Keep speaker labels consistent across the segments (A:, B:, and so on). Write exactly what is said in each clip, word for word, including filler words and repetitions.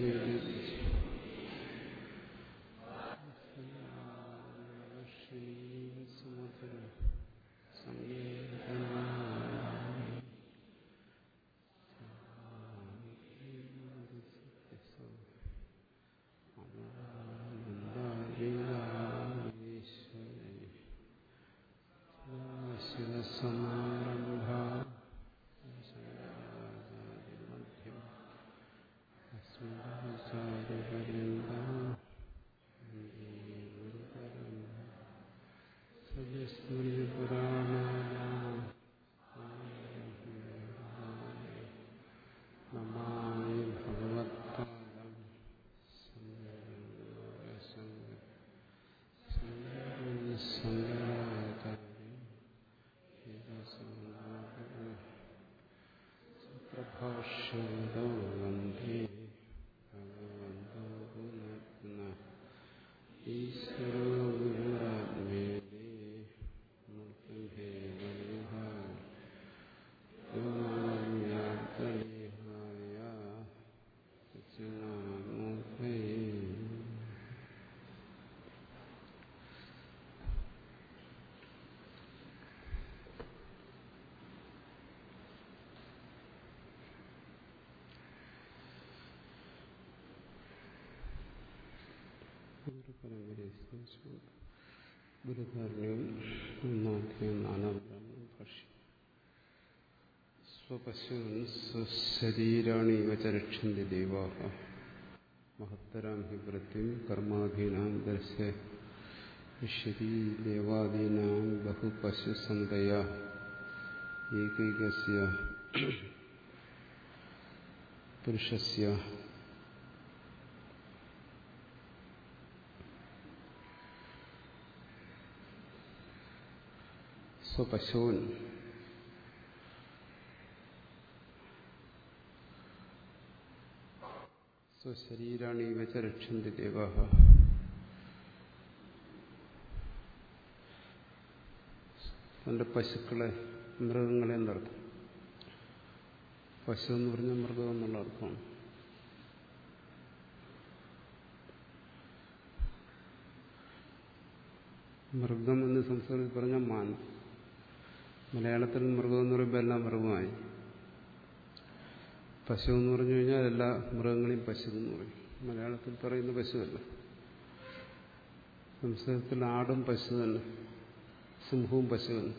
A: ഗുരുകാരുണ്യം ഒന്നാധ്യായം നാലാം ഭാഷ്യം. സ്വപശൂൻ സ്വശരീരാണി ഇവ ച രക്ഷന്തി ദേവാഃ മഹത്തരാം ഹി വൃത്തിം കർമാധീനാം ദർശയിഷ്യതി ദേവാദീനാം ബഹുപശുസന്തയാ ഏകൈകസ്യ പുരുഷസ്യ സ്വപശൂൻ സ്വശരീരാണി ഇവ ച രക്ഷന്തി ദേവാഃ. തന്റെ പശുക്കളെ, മൃഗങ്ങളെ എന്നർത്ഥം. പശു എന്ന് പറഞ്ഞാൽ മൃഗം എന്നുള്ള അർത്ഥമാണ്. മൃഗം എന്ന് സംസ്കൃതത്തിൽ പറഞ്ഞാൽ മാൻ. മലയാളത്തിൽ മൃഗം എന്ന് പറയുമ്പോൾ എല്ലാം മൃഗമായി. പശു എന്ന് പറഞ്ഞു കഴിഞ്ഞാൽ എല്ലാ മൃഗങ്ങളെയും പശു എന്ന് പറയും. മലയാളത്തിൽ പറയുന്ന പശുവല്ല. സംസ്കൃതത്തിൽ ആടും പശു തന്നെ, സിംഹവും പശു തന്നെ.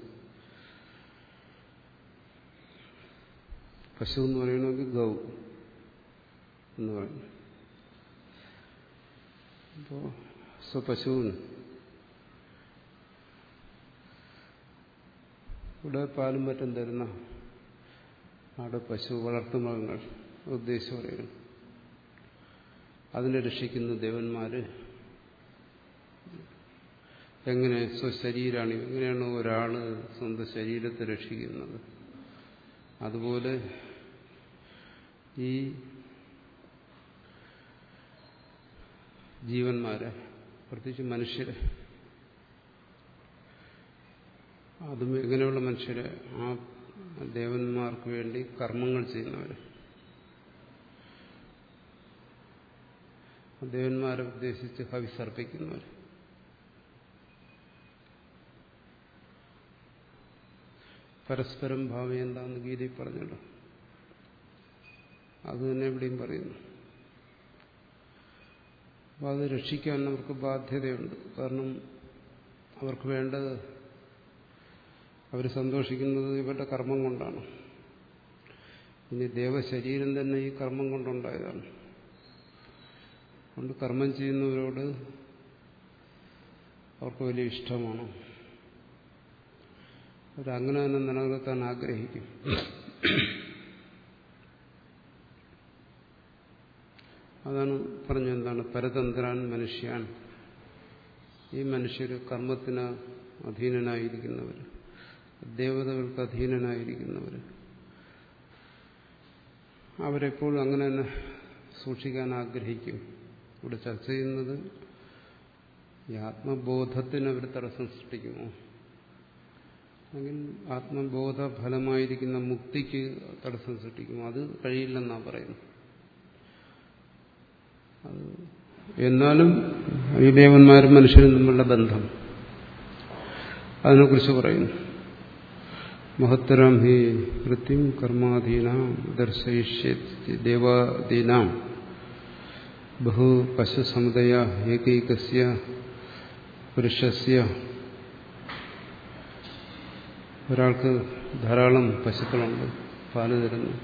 A: പശു എന്ന് പറയണമെങ്കിൽ ഗൗ എന്ന് പറയും. അപ്പോൾ സ്വപശുവിന് ഇവിടെ പാലും മറ്റും തരുന്ന ആട്, പശു, വളർത്തുമൃഗങ്ങൾ ഉദ്ദേശിച്ച് പറയുന്നു. അതിനെ രക്ഷിക്കുന്ന ദേവന്മാര് എങ്ങനെ സ്വശരീരാണ്, എങ്ങനെയാണ് ഒരാള് സ്വന്തം ശരീരത്തെ രക്ഷിക്കുന്നത്, അതുപോലെ ഈ ജീവന്മാരെ, പ്രത്യേകിച്ച് മനുഷ്യരെ, അതും എങ്ങനെയുള്ള മനുഷ്യരെ, ആ ദേവന്മാർക്ക് വേണ്ടി കർമ്മങ്ങൾ ചെയ്യുന്നവർ, ദേവന്മാരെ ഉദ്ദേശിച്ച് ഹവിസർപ്പിക്കുന്നവർ, പരസ്പരം ഭാവം എന്താണെന്ന് ഗീതയിൽ പറഞ്ഞല്ലോ. അത് തന്നെ എവിടെയും പറയുന്നു. അപ്പം അത് രക്ഷിക്കാൻ അവർക്ക് ബാധ്യതയുണ്ട്. കാരണം അവർക്ക് വേണ്ടത്, അവർ സന്തോഷിക്കുന്നത് ഇവരുടെ കർമ്മം കൊണ്ടാണ്. ഇനി ദേവശരീരം തന്നെ ഈ കർമ്മം കൊണ്ടുണ്ടായതാണ്. അതുകൊണ്ട് കർമ്മം ചെയ്യുന്നവരോട് അവർക്ക് വലിയ ഇഷ്ടമാണ്. അവരങ്ങനെ തന്നെ നിലനിർത്താൻ ആഗ്രഹിക്കും. അതാണ് പറഞ്ഞെന്താണ് പരതന്ത്രാൻ മനുഷ്യാൻ. ഈ മനുഷ്യർ കർമ്മത്തിന് അധീനനായിരിക്കുന്നവർ, ദേവതകൾക്ക് അധീനനായിരിക്കുന്നവർ, അവരെപ്പോഴും അങ്ങനെ തന്നെ സൂക്ഷിക്കാൻ ആഗ്രഹിക്കും. ഇവിടെ ചർച്ച ചെയ്യുന്നത് ഈ ആത്മബോധത്തിന് അവർ തടസ്സം സൃഷ്ടിക്കുമോ, അല്ലെങ്കിൽ ആത്മബോധ ഫലമായിരിക്കുന്ന മുക്തിക്ക് തടസ്സം സൃഷ്ടിക്കുമോ? അത് കഴിയില്ലെന്നാണ് പറയുന്നത്. അത് എന്നാലും ഈ ദേവന്മാരും മനുഷ്യരും തമ്മിലുള്ള ബന്ധം അതിനെക്കുറിച്ച് പറയുന്നു. മഹത്തരം ഹി വൃത്തിം കർമാധീനാം ദർശയിഷ്യേതി ദേവാദീനാം ബഹു പശുസമുദയ ഏകൈകസ്യ പുരുഷസ്യ. ഒരാൾക്ക് ധാരാളം പശുക്കളുണ്ട്, പാല് തരുന്നു.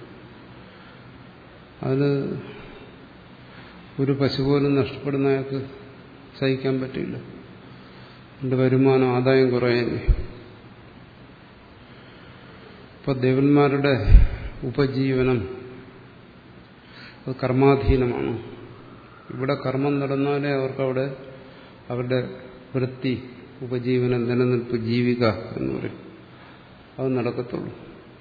A: അതിൽ ഒരു പശു പോലും നഷ്ടപ്പെടുന്ന അയാൾക്ക് സഹിക്കാൻ പറ്റില്ല. എൻ്റെ വരുമാനം ആദായം കുറയുന്നു. ഇപ്പൊ ദേവന്മാരുടെ ഉപജീവനം അത് കർമാധീനമാണ്. ഇവിടെ കർമ്മം നടന്നാലേ അവർക്കവിടെ അവരുടെ വൃത്തി, ഉപജീവനം, നിലനിൽപ്പ്, ജീവിക എന്ന് പറയും, അത് നടക്കത്തുള്ളൂ.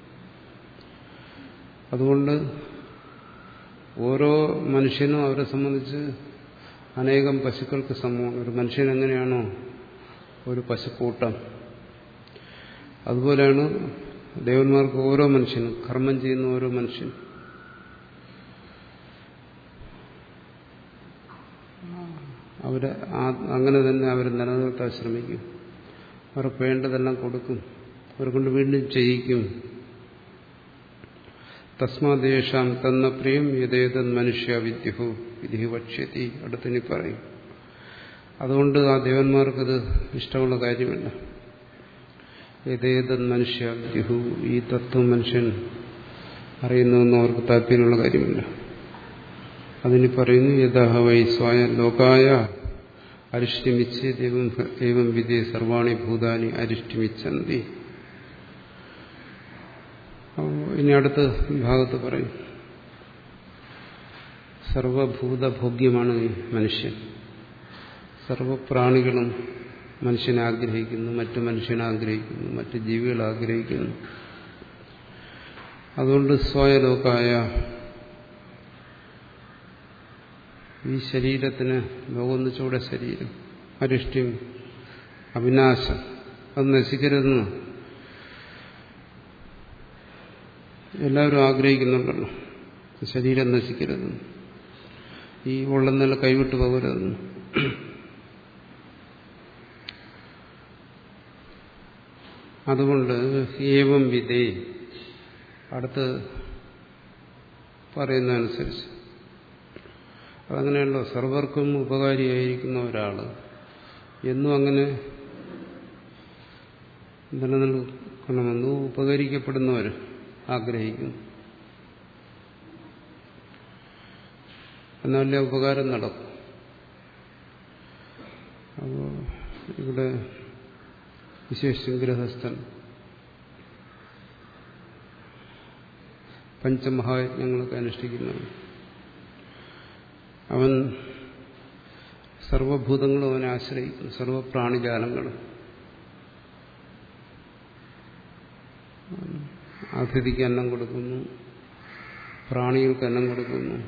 A: അതുകൊണ്ട് ഓരോ മനുഷ്യനും അവരെ സംബന്ധിച്ച് അനേകം പശുക്കൾക്ക് സമൂഹം. ഒരു മനുഷ്യൻ എങ്ങനെയാണോ ഒരു പശുക്കൂട്ടം, അതുപോലെയാണ് ദേവന്മാർക്ക് ഓരോ മനുഷ്യനും, കർമ്മം ചെയ്യുന്ന ഓരോ മനുഷ്യനും. അവരെ അങ്ങനെ തന്നെ അവർ നിലനിർത്താൻ ശ്രമിക്കും. അവർക്ക് വേണ്ടതെല്ലാം കൊടുക്കും, അവരെ കൊണ്ട് വീണ്ടും ചെയ്യിക്കും. തസ്മാദേശാം തന്ന പ്രിയം യഥേതൻ മനുഷ്യ വിദ്യുഹു വിധി വക്ഷ്യതി. അടുത്തിനി പറയും. അതുകൊണ്ട് ആ ദേവന്മാർക്കത് ഇഷ്ടമുള്ള കാര്യമല്ല. യഥേതൻ മനുഷ്യ വിദ്യുഹു, ഈ തത്വം മനുഷ്യൻ അറിയുന്നതെന്ന് അവർക്ക് താല്പര്യമുള്ള കാര്യമില്ല. അതിന് പറയുന്നു യഥഹ വൈ സ്വായ ലോകായ അരിഷ്ടിമിച്ച് ദൈവം വിധി സർവാണി ഭൂതാനി അരിഷ്ടിമിച്ചന്തി. ഇനി അടുത്ത ഭാഗത്ത് പറയും സർവഭൂതഭോഗ്യമാണ് ഈ മനുഷ്യൻ. സർവപ്രാണികളും മനുഷ്യനെ ആഗ്രഹിക്കുന്നു, മറ്റു മനുഷ്യനെ ആഗ്രഹിക്കുന്നു, മറ്റു ജീവികളെ ആഗ്രഹിക്കുന്നു. അതുകൊണ്ട് സ്വയലോകായ ഈ ശരീരത്തിന്, ലോകം ചൂടെ ശരീരം, അരിഷ്ട്യം, അവിനാശം, അത് നശിക്കരുതെന്ന് എല്ലാവരും ആഗ്രഹിക്കുന്നുണ്ടല്ലോ. ശരീരം നശിക്കരുതെന്ന്, ഈ ഉള്ളെന്നല്ല കൈവിട്ടു പോകരുതെന്ന്. അതുകൊണ്ട് ഏവം വിധേ അടുത്ത് പറയുന്നതനുസരിച്ച് അതങ്ങനെയല്ലോ, സർവർക്കും ഉപകാരിയായിരിക്കുന്ന ഒരാൾ എന്നും അങ്ങനെ നിലനിൽക്കണമെന്ന് ഉപകരിക്കപ്പെടുന്നവർ ആഗ്രഹിക്കുന്നു. എന്നാലേ ഉപകാരം നടക്കും. അപ്പോൾ ഇവിടെ വിശേഷിച്ചും ഗൃഹസ്ഥൻ പഞ്ചമഹായജ്ഞങ്ങളൊക്കെ അനുഷ്ഠിക്കുന്നവൻ, അവൻ സർവഭൂതങ്ങളും അവനെ ആശ്രയിക്കുന്നു, സർവപ്രാണിജാലങ്ങളും. അതിഥിക്ക് അന്നം കൊടുക്കുന്നു, പ്രാണികൾക്ക് അന്നം കൊടുക്കുന്നു.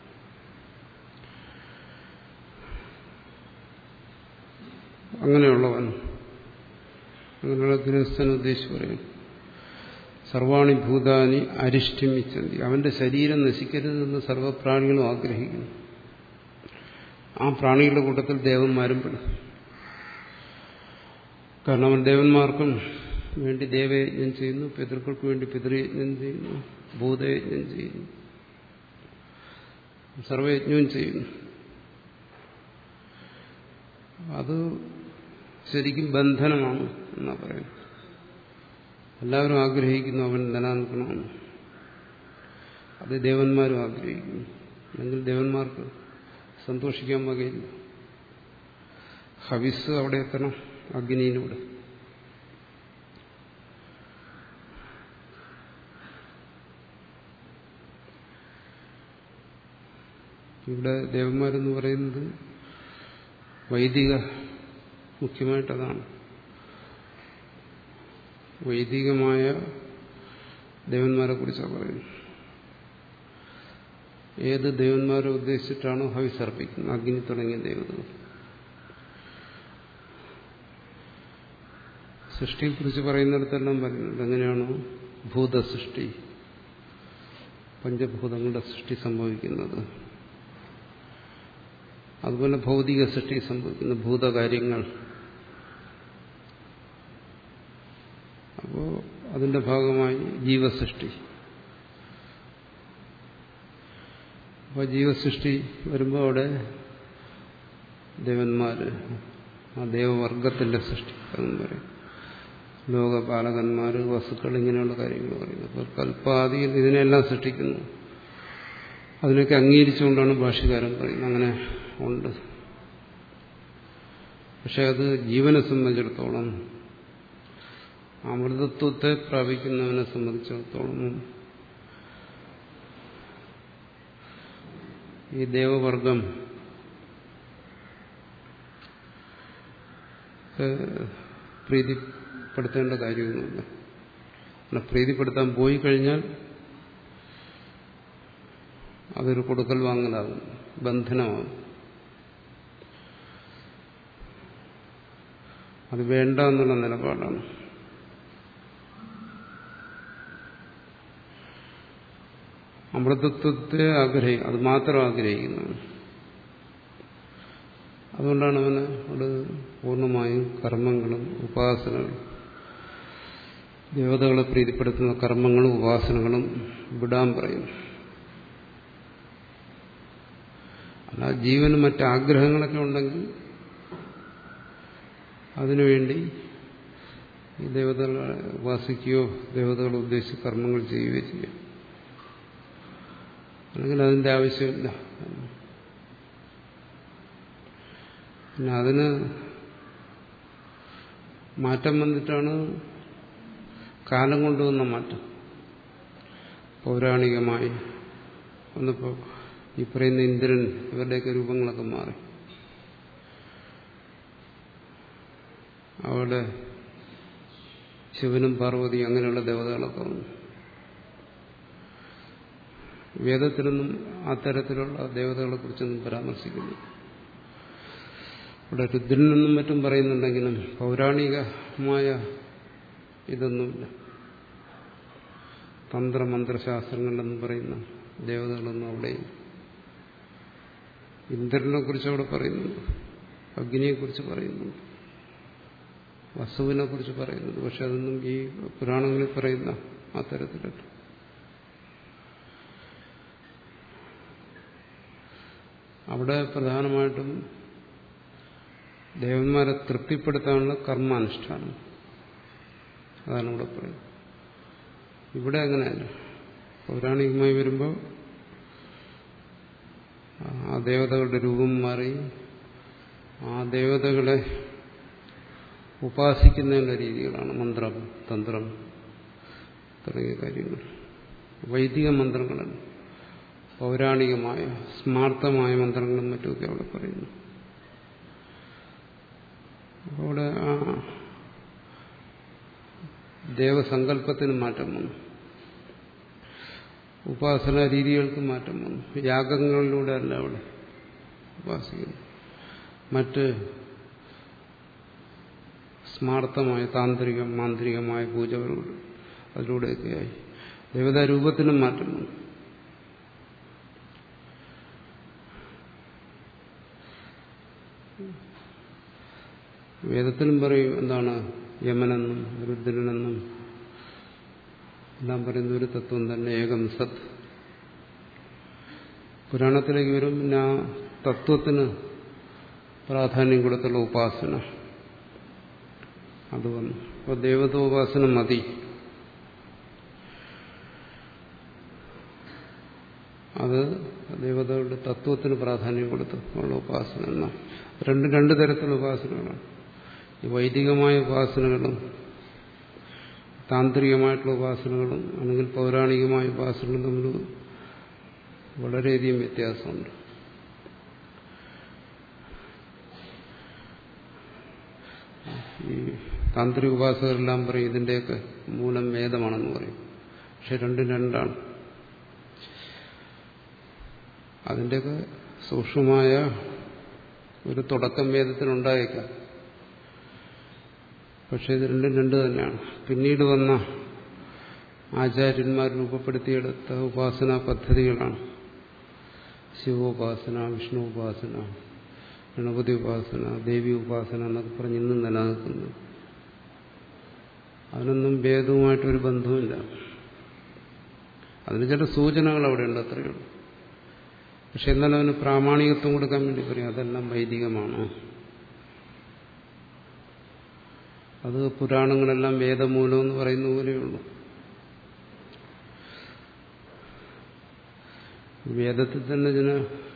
A: അങ്ങനെയുള്ളവൻ, അങ്ങനെയുള്ള ഗൃഹസ്ഥൻ ഉദ്ദേശിച്ച് പറയും സർവാണി ഭൂതാനി അരിഷ്ടിമിച്ചന്തി. അവന്റെ ശരീരം നശിക്കരുതെന്ന് സർവപ്രാണികളും ആഗ്രഹിക്കുന്നു. ആ പ്രാണികളുടെ കൂട്ടത്തിൽ ദേവന്മാരും പെടും. കാരണം അവൻ ദേവന്മാർക്കും വേണ്ടി ദേവയജ്ഞം ചെയ്യുന്നു, പിതൃക്കൾക്ക് വേണ്ടി പിതൃയജ്ഞം ചെയ്യുന്നു, ഭൂതയജ്ഞം ചെയ്യുന്നു, സർവയജ്ഞവും ചെയ്യുന്നു. അത് ശരിക്കും ബന്ധനമാണ് എന്നാ പറയുന്നത്. എല്ലാവരും ആഗ്രഹിക്കുന്നു അവൻ നിലനിൽക്കണമെന്ന്. അത് ദേവന്മാരും ആഗ്രഹിക്കുന്നു. അല്ലെങ്കിൽ ദേവന്മാർക്ക് സന്തോഷിക്കാൻ വകയില്ല. ഹവിസ് അവിടെ എത്തണം, അഗ്നിയിലൂടെ. ഇവിടെ ദേവന്മാരെന്ന് പറയുന്നത് വൈദിക, മുഖ്യമായിട്ടതാണ്. വൈദികമായ ദേവന്മാരെ കുറിച്ചാണ് പറയുന്നത്. ഏത് ദേവന്മാരെ ഉദ്ദേശിച്ചിട്ടാണോ ഹവിസ് അർപ്പിക്കുന്നത്, അഗ്നി തുടങ്ങിയ ദേവതകൾ. സൃഷ്ടിയെക്കുറിച്ച് പറയുന്നിടത്തെല്ലാം പറയുന്നത് എങ്ങനെയാണോ ഭൂതസൃഷ്ടി, പഞ്ചഭൂതങ്ങളുടെ സൃഷ്ടി സംഭവിക്കുന്നത്. അതുപോലെ ഭൗതിക സൃഷ്ടി സംഭവിക്കുന്ന ഭൂതകാര്യങ്ങൾ. അപ്പോൾ അതിന്റെ ഭാഗമായി ജീവസൃഷ്ടി. അപ്പോൾ ജീവസൃഷ്ടി വരുമ്പോൾ അവിടെ ദേവന്മാര്, ആ ദേവവർഗത്തിന്റെ സൃഷ്ടി എന്നും പറയും. ലോകപാലകന്മാര്, വസ്തുക്കൾ, ഇങ്ങനെയുള്ള കാര്യങ്ങൾ പറയുന്നത്. അപ്പോൾ കൽപ്പാദി ഇതിനെല്ലാം സൃഷ്ടിക്കുന്നു. അതിനൊക്കെ അംഗീകരിച്ചുകൊണ്ടാണ് ഭാഷ്യകാരൻ പറയുന്നത് അങ്ങനെ ഉണ്ട്. പക്ഷെ അത് ജീവനെ സംബന്ധിച്ചിടത്തോളം, അമൃതത്വത്തെ പ്രാപിക്കുന്നവനെ സംബന്ധിച്ചിടത്തോളം ഈ ദേവവർഗം പ്രീതിപ്പെടുത്തേണ്ട കാര്യമൊന്നുമില്ല. അല്ല, പ്രീതിപ്പെടുത്താൻ പോയി കഴിഞ്ഞാൽ അതൊരു കൊടുക്കൽ വാങ്ങലാകും, ബന്ധനമാകും. അത് വേണ്ട എന്നുള്ള നിലപാടാണ്. അമൃതത്വത്തെ ആഗ്രഹിക്കും, അത് മാത്രം ആഗ്രഹിക്കുന്നതാണ്. അതുകൊണ്ടാണ് അവന് അവിടെ പൂർണ്ണമായും കർമ്മങ്ങളും ഉപാസനകളും, ദേവതകളെ പ്രീതിപ്പെടുത്തുന്ന കർമ്മങ്ങളും ഉപാസനകളും വിടാൻ പറയുന്നു. അല്ല, ജീവന് മറ്റാഗ്രഹങ്ങളൊക്കെ ഉണ്ടെങ്കിൽ അതിനുവേണ്ടി ഈ ദേവതകളെ ഉപാസിക്കുകയോ ദേവതകളെ ഉദ്ദേശിച്ച് കർമ്മങ്ങൾ ചെയ്യുകയോ ചെയ്യാം. അല്ലെങ്കിൽ അതിന്റെ ആവശ്യമില്ല. പിന്നെ അതിന് മാറ്റം വന്നിട്ടാണ് കാലം കൊണ്ടുവന്ന മാറ്റം. പൗരാണികമായി വന്നപ്പോൾ ഈ പറയുന്ന ഇന്ദ്രൻ, ഇവരുടെയൊക്കെ രൂപങ്ങളൊക്കെ മാറി. അവിടെ ശിവനും പാർവതി അങ്ങനെയുള്ള ദേവതകളൊക്കെ വന്നു. വേദത്തിലൊന്നും അത്തരത്തിലുള്ള ദേവതകളെ കുറിച്ചൊന്നും പരാമർശിക്കുന്നു. ഇവിടെ രുദ്രനെന്നും മറ്റും പറയുന്നുണ്ടെങ്കിലും പൗരാണികമായ ഇതൊന്നുമില്ല. തന്ത്രമന്ത്രശാസ്ത്രങ്ങളിലെന്നും പറയുന്ന ദേവതകളൊന്നും അവിടെയും. ഇന്ദ്രനെ കുറിച്ച് അവിടെ പറയുന്നുണ്ട്, അഗ്നിയെക്കുറിച്ച് പറയുന്നുണ്ട്, വസുവിനെ കുറിച്ച് പറയുന്നുണ്ട്. പക്ഷെ അതൊന്നും ഈ പുരാണങ്ങളിൽ പറയുന്ന അത്തരത്തിലല്ല. അവിടെ പ്രധാനമായിട്ടും ദേവന്മാരെ തൃപ്തിപ്പെടുത്താനുള്ള കർമാനുഷ്ഠാനം, അതാണ് ഇവിടെ പറയുന്നത്. ഇവിടെ അങ്ങനെയല്ല. പൗരാണികമായി വരുമ്പോൾ ആ ദേവതകളുടെ രൂപം മാറി ആ ദേവതകളെ ഉപാസിക്കുന്നതിനുള്ള രീതികളാണ് മന്ത്രം, തന്ത്രം തുടങ്ങിയ കാര്യങ്ങൾ. വൈദിക മന്ത്രങ്ങളല്ല, പൗരാണികമായ സ്മാർത്ഥമായ മന്ത്രങ്ങളും മറ്റുമൊക്കെ അവിടെ പറയുന്നു. അവിടെ ആ ദേവസങ്കല്പത്തിന് മാറ്റം വന്നു, ഉപാസനാ രീതികൾക്ക് മാറ്റം വന്നു. യാഗങ്ങളിലൂടെ അല്ല അവിടെ ഉപാസിക്കുന്നു, മറ്റ് സ്മാർത്ഥമായ താന്ത്രിക മാന്ത്രികമായ പൂജകളോട് അതിലൂടെയൊക്കെയായി ദേവതാരൂപത്തിനും മാറ്റം വന്നു. വേദത്തിലും പറയും എന്താണ് യമനെന്നും രുദ്രനെന്നും എല്ലാം പറയുന്ന ഒരു തത്വം തന്നെ, ഏകം സത്. പുരാണത്തിലേക്ക് വരും, പിന്നെ ആ തത്വത്തിന് പ്രാധാന്യം കൊടുത്തുള്ള ഉപാസന അത് വന്നു. അപ്പോൾ ദേവതോപാസന മതി. അത് ദേവതകളുടെ തത്വത്തിന് പ്രാധാന്യം കൊടുത്ത് ഉള്ള ഉപാസന എന്ന രണ്ട് രണ്ട് തരത്തിലുള്ള ഉപാസനകളാണ്. ഈ വൈദികമായ ഉപാസനകളും താന്ത്രികമായിട്ടുള്ള ഉപാസനകളും അല്ലെങ്കിൽ പൗരാണികമായ ഉപാസനകളും തമ്മിൽ വളരെയധികം വ്യത്യാസമുണ്ട്. ഈ താന്ത്രിക ഉപാസകരെല്ലാം പറയും ഇതിൻ്റെയൊക്കെ മൂലം വേദമാണെന്ന് പറയും. പക്ഷെ രണ്ടും രണ്ടാണ്. അതിൻ്റെയൊക്കെ സൂക്ഷ്മമായ ഒരു തുടക്കം വേദത്തിനുണ്ടായേക്കാം. പക്ഷെ ഇത് രണ്ടും രണ്ട് തന്നെയാണ്. പിന്നീട് വന്ന ആചാര്യന്മാർ രൂപപ്പെടുത്തിയെടുത്ത ഉപാസനാ പദ്ധതികളാണ് ശിവോപാസന, വിഷ്ണു ഉപാസന, ഗണപതി ഉപാസന, ദേവി ഉപാസന എന്നൊക്കെ പറഞ്ഞ് ഇന്നും നിലനിൽക്കുന്നത്. അതിനൊന്നും വേദവുമായിട്ടൊരു ബന്ധവുമില്ല. അതിന് ചില സൂചനകൾ അവിടെയുണ്ട്, അത്രയേ ഉള്ളൂ. പക്ഷെ എന്നാലും അതിന് പ്രാമാണികത്വം കൊടുക്കാൻ വേണ്ടി പറയും അതെല്ലാം വൈദികമാണ്, അത് പുരാണങ്ങളെല്ലാം വേദമൂലം എന്ന് പറയുന്ന പോലെയുള്ളൂ. വേദത്തിൽ തന്നെ ചില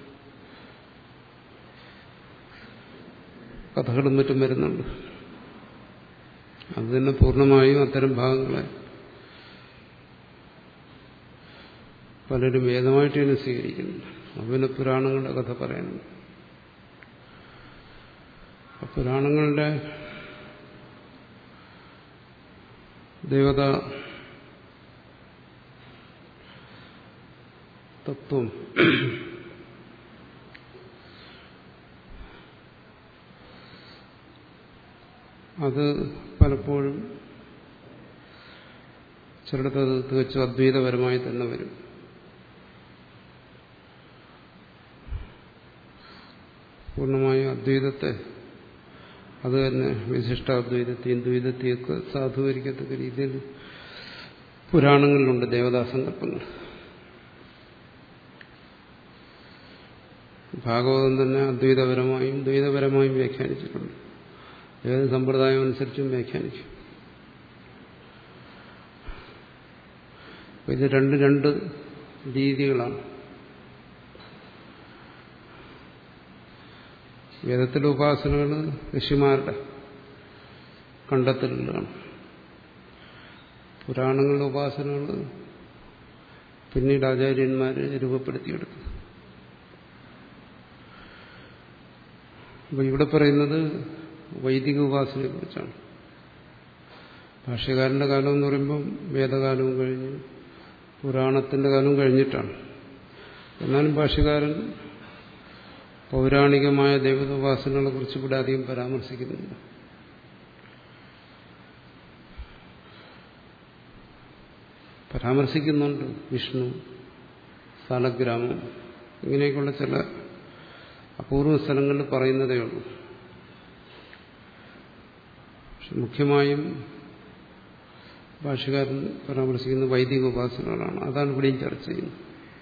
A: കഥകളും മറ്റും വരുന്നുണ്ട്. അത് തന്നെ പൂർണ്ണമായും അത്തരം ഭാഗങ്ങളെ പലരും വേദമായിട്ട് തന്നെ സ്വീകരിക്കുന്നു. അതുപോലെ പുരാണങ്ങളുടെ കഥ പറയുന്നുണ്ട്. പുരാണങ്ങളുടെ ദേവതാ തത്വം അത് പലപ്പോഴും ചിലടത്ത് അത് തികച്ചും അദ്വൈതപരമായി തന്നെ വരും. പൂർണ്ണമായും അദ്വൈതത്തെ, അത് തന്നെ വിശിഷ്ടാദ്വൈതത്തെയും ദ്വൈതത്തെയൊക്കെ സാധൂകരിക്കത്തക്ക രീതിയിൽ പുരാണങ്ങളിലുണ്ട് ദേവതാസങ്കല്പങ്ങൾ. ഭാഗവതം തന്നെ അദ്വൈതപരമായും ദ്വൈതപരമായും വ്യാഖ്യാനിച്ചിട്ടുണ്ട്. ഏത് സമ്പ്രദായം അനുസരിച്ചും വ്യാഖ്യാനിക്കും. ഇത് രണ്ട് രണ്ട് രീതികളാണ്. വേദത്തിലെ ഉപാസനകൾ ഋഷിമാരുടെ കണ്ടെത്തലുകളാണ്. പുരാണങ്ങളുടെ ഉപാസനകൾ പിന്നീട് ആചാര്യന്മാർ രൂപപ്പെടുത്തിയെടുത്തു. അപ്പോൾ ഇവിടെ പറയുന്നത് വൈദിക ഉപാസനയെ കുറിച്ചാണ്. ഭാഷ്യകാരന്റെ കാലം എന്ന് പറയുമ്പം വേദകാലവും കഴിഞ്ഞ് പുരാണത്തിന്റെ കാലവും കഴിഞ്ഞിട്ടാണ്. എന്നാലും ഭാഷ്യകാരൻ പൗരാണികമായ ദേവതോപാസനകളെ കുറിച്ച് ഇവിടെ അധികം പരാമർശിക്കുന്നില്ല. പരാമർശിക്കുന്നുണ്ട് വിഷ്ണു, സാലഗ്രാമം, ഇങ്ങനെയൊക്കെയുള്ള ചില അപൂർവ സ്ഥലങ്ങളിൽ പറയുന്നതേ ഉള്ളൂ. പക്ഷെ മുഖ്യമായും ഭാഷ്യകാരൻ പരാമർശിക്കുന്ന വൈദിക ഉപാസനകളാണ്. അതാണ് ഇവിടെയും ചർച്ച ചെയ്യുന്നത്.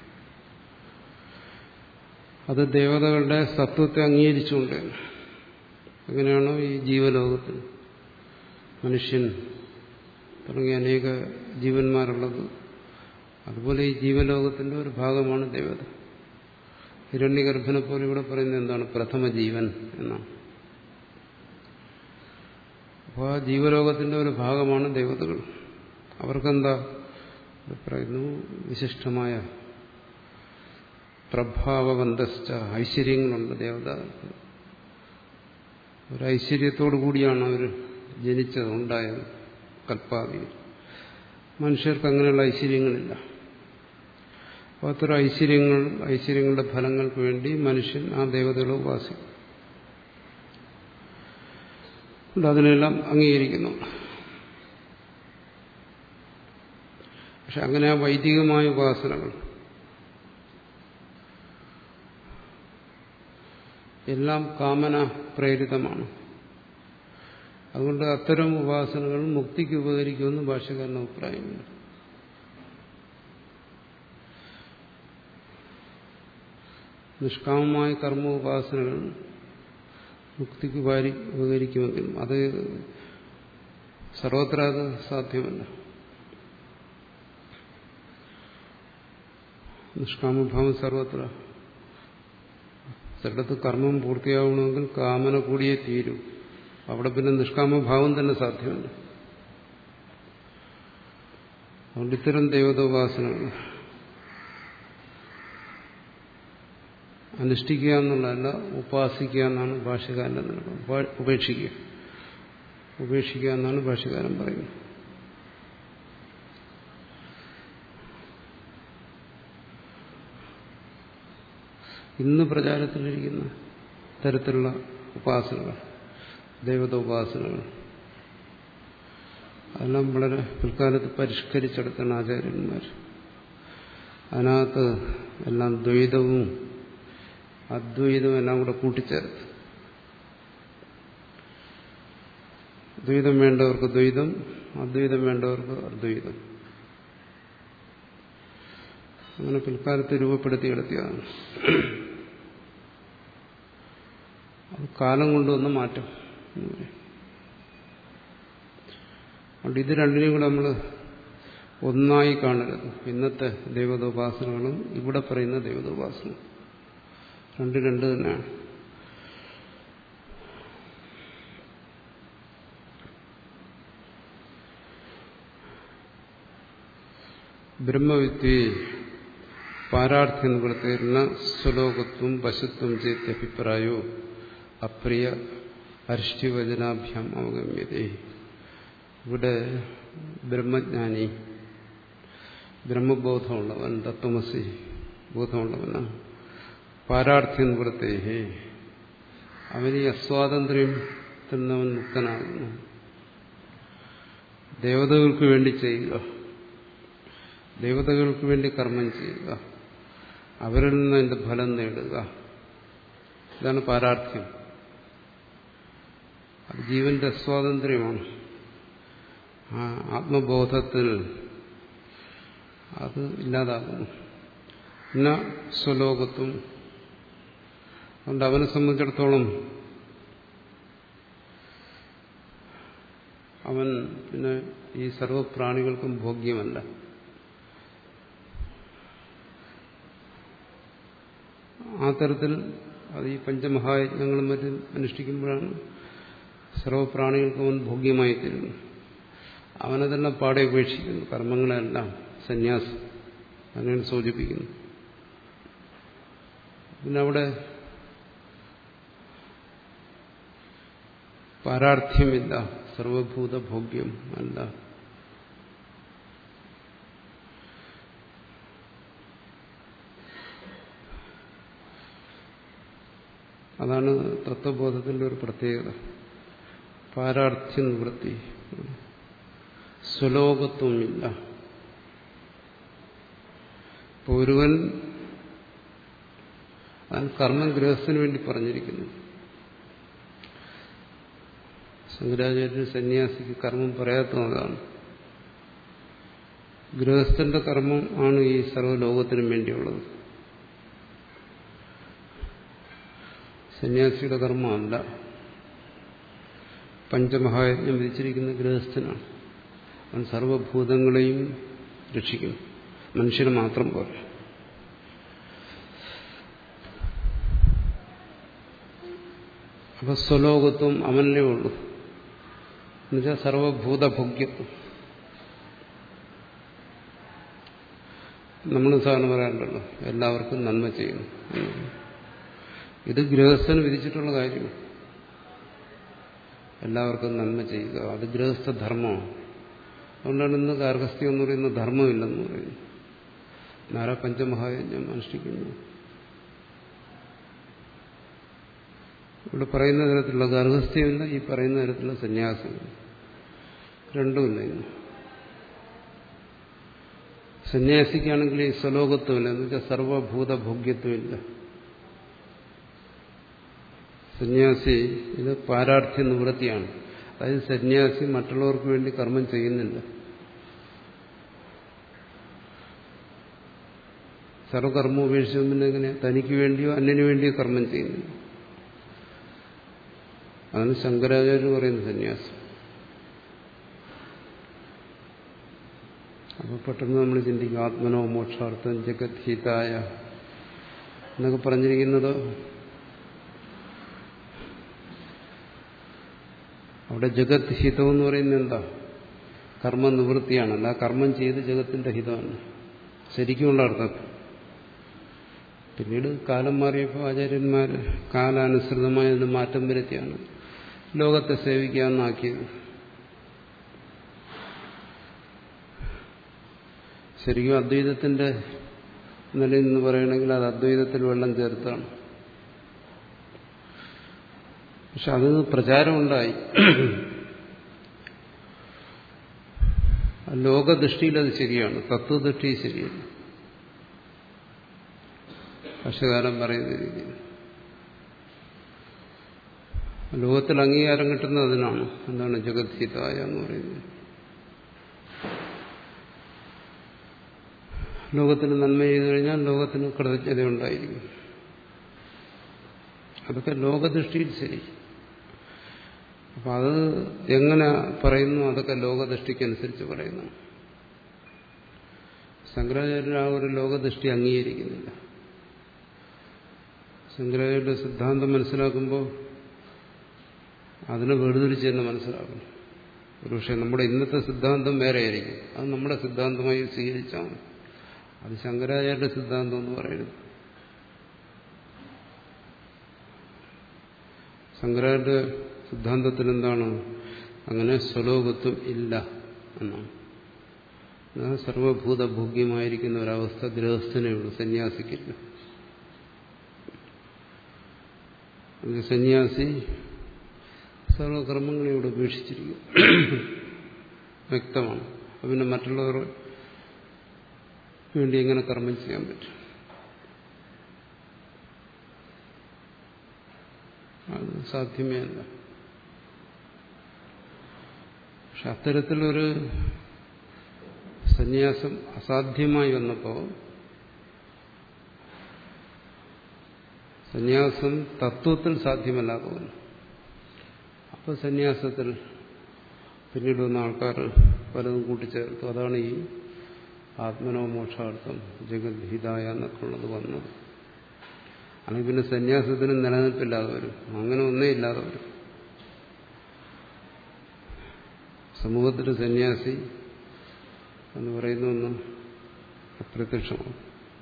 A: അത് ദേവതകളുടെ സത്വത്തെ അംഗീകരിച്ചുകൊണ്ട് അങ്ങനെയാണോ ഈ ജീവലോകത്തിൽ മനുഷ്യൻ തുടങ്ങിയ അനേക ജീവന്മാരുള്ളത്, അതുപോലെ ഈ ജീവലോകത്തിന്റെ ഒരു ഭാഗമാണ് ദേവത. ഹിരണ്യഗർഭനെ പോലെ ഇവിടെ പറയുന്നത് എന്താണ്? പ്രഥമ ജീവൻ എന്നാണ്. അപ്പോൾ ആ ജീവലോകത്തിന്റെ ഒരു ഭാഗമാണ് ദേവതകൾ. അവർക്കെന്താ പറയുന്നു? വിശിഷ്ടമായ പ്രഭാവബന്ധസ്ഥ ഐശ്വര്യങ്ങളുണ്ട് ദേവതകൾക്ക്. ഒരു ഐശ്വര്യത്തോടു കൂടിയാണ് അവർ ജനിച്ചത്, ഉണ്ടായത് കൽപ്പാതി. മനുഷ്യർക്ക് അങ്ങനെയുള്ള ഐശ്വര്യങ്ങളില്ല. അപ്പോൾ അത്തരം ഐശ്വര്യങ്ങൾ ഐശ്വര്യങ്ങളുടെ ഫലങ്ങൾക്ക് വേണ്ടി മനുഷ്യൻ ആ ദേവതകളെ ഉപാസിക്കും. അതിനെല്ലാം അംഗീകരിക്കുന്നു. പക്ഷെ അങ്ങനെ ആ വൈദികമായ ഉപാസനകൾ എല്ലാം കാമന പ്രേരിതമാണ്. അതുകൊണ്ട് അത്തരം ഉപാസനകൾ മുക്തിക്ക് ഉപകരിക്കുമെന്ന് ഭാഷ്യകാരന്റെ അഭിപ്രായമുണ്ട്. നിഷ്കാമമായ കർമ്മ ഉപാസനകൾ മുക്തിക്ക് ഉപകരിക്കുമെങ്കിലും അത് സർവത്ര അത് സാധ്യമല്ല. നിഷ്കാമഭാവം സർവത്ര. ചിലടത്ത് കർമ്മം പൂർത്തിയാവണമെങ്കിൽ കാമന കൂടിയേ തീരൂ. അവിടെ പിന്നെ നിഷ്കാമഭാവം തന്നെ സാധ്യമല്ല. അതുകൊണ്ട് ഇത്തരം ദേവതോപാസനകൾ അനുഷ്ഠിക്കുക എന്നുള്ളതല്ല, ഉപാസിക്കുക എന്നാണ് ഭാഷ്യകാരന്റെ നിലപാട്. ഉപേക്ഷിക്കുക ഉപേക്ഷിക്കുക എന്നാണ് ഭാഷ്യകാരൻ പറയുന്നത്. ഇന്ന് പ്രചാരത്തിലിരിക്കുന്ന തരത്തിലുള്ള ഉപാസനകൾ, ദേവതോപാസനകൾ, അതെല്ലാം വളരെ പിൽക്കാലത്ത് പരിഷ്കരിച്ചെടുക്കുന്ന ആചാര്യന്മാർ. അതിനകത്ത് എല്ലാം ദ്വൈതവും അദ്വൈതവും എല്ലാം കൂടെ കൂട്ടിച്ചേർത്ത് ദ്വൈതം വേണ്ടവർക്ക് ദ്വൈതം, അദ്വൈതം വേണ്ടവർക്ക് അദ്വൈതം. അങ്ങനെ പിൽക്കാലത്ത് രൂപപ്പെടുത്തിയെടുത്തിയതാണ്. അത് കാലം കൊണ്ടുവന്ന മാറ്റം എന്ന് പറയും. അതുകൊണ്ട് ഇത് രണ്ടിനെയും കൂടെ നമ്മൾ ഒന്നായി കാണരുത്. ഇന്നത്തെ ദൈവതോപാസനകളും ഇവിടെ പറയുന്ന ദൈവതോപാസന രണ്ട് രണ്ട് തന്നെയാണ്. ബ്രഹ്മവിദ്യയെ പാരാർത്ഥ്യ നിവൃത്തിയിരുന്ന സ്വലോകത്വം പശുത്വം ചേത്യഭിപ്രായോ അപ്രിയ അരിഷ്ടിവചനാഭ്യാം അവഗമ്യതേ. ഇവിടെ ബ്രഹ്മജ്ഞാനി, ബ്രഹ്മബോധമുള്ളവൻ, തത്വമസി ബോധമുള്ളവനാണ്. പാരാർത്ഥ്യ നിവൃത്തേ, അവന് ഈ അസ്വാതന്ത്ര്യത്തിൽ നിന്നവൻ മുക്തനാകുന്നു. ദേവതകൾക്ക് വേണ്ടി ചെയ്യുക, ദേവതകൾക്ക് വേണ്ടി കർമ്മം ചെയ്യുക, അവരിൽ നിന്ന് അതിന്റെ ഫലം നേടുക, ഇതാണ് പാരാർത്ഥ്യം. അത് ജീവന്റെ സ്വാതന്ത്ര്യമാണ്. ആ ആത്മബോധത്തിൽ അത് ഇല്ലാതാകുന്നു. പിന്നെ സ്വലോകത്വം. അതുകൊണ്ട് അവനെ സംബന്ധിച്ചിടത്തോളം അവൻ പിന്നെ ഈ സർവപ്രാണികൾക്കും ഭോഗ്യമല്ല. ആ തരത്തിൽ അത് ഈ പഞ്ചമഹായജ്ഞങ്ങളും മറ്റും അനുഷ്ഠിക്കുമ്പോഴാണ് സർവപ്രാണികൾക്കും അവൻ ഭോഗ്യമായി തീരുന്നു. അവനതെല്ലാം പാടെ ഉപേക്ഷിക്കുന്നു. കർമ്മങ്ങളെല്ലാം സന്യാസം അങ്ങനെയാണ് സൂചിപ്പിക്കുന്നു. പിന്നെ അവിടെ പാരാർത്ഥ്യമില്ല, സർവഭൂത ഭോഗ്യം അല്ല. അതാണ് തത്വബോധത്തിന്റെ ഒരു പ്രത്യേകത. പാരാർത്ഥ്യ നിവൃത്തി, സ്വലോകത്വമില്ല. ഇപ്പൊ ഒരുവൻ അവൻ കർമ്മം ഗൃഹസ്ഥന് വേണ്ടി പറഞ്ഞിരിക്കുന്നു. ശങ്കരാചാര്യ സന്യാസിക്ക് കർമ്മം പറയാത്തതാണ്. ഗൃഹസ്ഥന്റെ കർമ്മം ആണ് ഈ സർവ്വലോകത്തിനും വേണ്ടിയുള്ളത്. സന്യാസിയുടെ കർമ്മമല്ല. പഞ്ചമഹായജ്ഞം വിധിച്ചിരിക്കുന്ന ഗൃഹസ്ഥനാണ്. അവൻ സർവഭൂതങ്ങളെയും രക്ഷിക്കും, മനുഷ്യന് മാത്രം പോലെ. അപ്പൊ സ്വലോകത്വം അവനിലേ ഉള്ളൂ. എന്നുവെച്ചാൽ സർവഭൂതഭോഗ്യത്വം. നമ്മൾ സാധാരണ പറയാറുണ്ടല്ലോ, എല്ലാവർക്കും നന്മ ചെയ്യുന്നു. ഇത് ഗൃഹസ്ഥന് വിധിച്ചിട്ടുള്ള കാര്യമാണ്. എല്ലാവർക്കും നന്മ ചെയ്യുക, അത് ഗൃഹസ്ഥധർമ്മമാണ്. അതുകൊണ്ടാണ് ഇന്ന് ഗാർഹസ്ഥ്യം എന്ന് പറയുന്ന ധർമ്മമില്ലെന്ന് പറയുന്നു. നാരാ പഞ്ചമഹായജ്ഞം അനുഷ്ഠിക്കുന്നു. ഇവിടെ പറയുന്ന തരത്തിലുള്ള ഗാർഹസ്ഥ്യമില്ല, ഈ പറയുന്ന തരത്തിലുള്ള സന്യാസമില്ല, രണ്ടുമില്ല. ഇന്ന് സന്യാസിക്കാണെങ്കിൽ ഈ സ്വലോകത്വമില്ല, എന്ന് വെച്ചാൽ സർവഭൂതഭോഗ്യത്വമില്ല. സന്യാസി ഇത് പാരാർത്ഥ്യ നിവൃത്തിയാണ്. അതായത് സന്യാസി മറ്റുള്ളവർക്ക് വേണ്ടി കർമ്മം ചെയ്യുന്നില്ല. സർവകർമ്മം ഉപേക്ഷിച്ചു പിന്നെ എങ്ങനെ തനിക്ക് വേണ്ടിയോ അന്യന് വേണ്ടിയോ കർമ്മം ചെയ്യുന്നില്ല. അതാണ് ശങ്കരാചാര്യർ പറയുന്ന സന്യാസം. അപ്പൊ പെട്ടെന്ന് നമ്മൾ ചിന്തിക്കും, ആത്മനോ മോക്ഷാർത്ഥം ജഗത് ഹിതായ എന്നൊക്കെ പറഞ്ഞിരിക്കുന്നത് അവിടെ ജഗത് ഹിതം എന്ന് പറയുന്നത് എന്താ? കർമ്മനിവൃത്തിയാണ്. അല്ല കർമ്മം ചെയ്ത് ജഗത്തിന്റെ ഹിതമാണ് ശരിക്കുമുള്ള അർത്ഥത്തിൽ. പിന്നീട് കാലം മാറിയപ്പോൾ ആചാര്യന്മാർ കാലാനുസൃതമായ ഒരു മാറ്റം വരുത്തിയാണ് ലോകത്തെ സേവിക്കാമെന്നാക്കിയത്. ശരിക്കും അദ്വൈതത്തിന്റെ നിലയിൽ നിന്ന് പറയണമെങ്കിൽ അത് അദ്വൈതത്തിൽ വെള്ളം ചേർത്താണ്. പക്ഷെ അത് പ്രചാരമുണ്ടായി. ലോകദൃഷ്ടിയിൽ അത് ശരിയാണ്, തത്വദൃഷ്ടി ശരിയാണ്. ഭാഷ്യകാരൻ പറയുന്ന രീതിയിൽ ലോകത്തിൽ അംഗീകാരം കിട്ടുന്നത് അതിനാണ്. എന്താണ് ജഗദ്ഹിതായ എന്ന് പറയുന്നത്? ലോകത്തിന് നന്മ ചെയ്തു കഴിഞ്ഞാൽ ലോകത്തിന് കൃതജ്ഞത ഉണ്ടായിരിക്കും. അതൊക്കെ ലോകദൃഷ്ടിയിൽ ശരി. അപ്പം അത് എങ്ങനെ പറയുന്നു? അതൊക്കെ ലോകദൃഷ്ടിക്കനുസരിച്ച് പറയുന്നു. ശങ്കരാചാര്യർ ആ ഒരു ലോകദൃഷ്ടി അംഗീകരിക്കുന്നില്ല. ശങ്കരാചാര്യരുടെ സിദ്ധാന്തം മനസ്സിലാക്കുമ്പോൾ അതിനെ വേർതിരിച്ച് തന്നെ മനസ്സിലാക്കണം. ഒരുപക്ഷെ നമ്മുടെ ഇന്നത്തെ സിദ്ധാന്തം വേറെ ആയിരിക്കും. അത് നമ്മുടെ സിദ്ധാന്തമായി സ്വീകരിച്ചാൽ മതി. അത് ശങ്കരാചാര്യരുടെ സിദ്ധാന്തം എന്ന് പറയുന്നത്. ശങ്കരാചാര്യരുടെ സിദ്ധാന്തത്തിൽ എന്താണ്? അങ്ങനെ സ്വലോകത്വം ഇല്ല എന്നാണ്. സർവഭൂതഭോഗ്യമായിരിക്കുന്ന ഒരവസ്ഥ ഗൃഹസ്ഥനേ ഉള്ളൂ, സന്യാസിക്കില്ല. സന്യാസി സർവകർമ്മങ്ങളെയോട് ഉപേക്ഷിച്ചിരിക്കും, വ്യക്തമാണ്. പിന്നെ മറ്റുള്ളവർ വേണ്ടി എങ്ങനെ കർമ്മം ചെയ്യാൻ പറ്റും? അത് സാധ്യമേ അല്ല. പക്ഷെ അത്തരത്തിലൊരു സന്യാസം അസാധ്യമായി വന്നപ്പോൾ സന്യാസം തത്വത്തിൽ സാധ്യമല്ലാതെ വന്നു. അപ്പോൾ സന്യാസത്തിൽ പിന്നീട് വന്ന ആൾക്കാർ പലതും കൂട്ടിച്ചേർത്തു. അതാണ് ഈ ആത്മനോ മോക്ഷാർത്ഥം ജഗദ്ഹിതായ എന്നൊക്കെ ഉള്ളത് വന്നത്. അല്ലെങ്കിൽ പിന്നെ സന്യാസത്തിന് നിലനിൽപ്പില്ലാതെ വരും. അങ്ങനെ ഒന്നേ ഇല്ലാതെ വരും. സമൂഹത്തിൽ സന്യാസി എന്ന് പറയുന്ന ഒന്നും അപ്രത്യക്ഷമാണ്.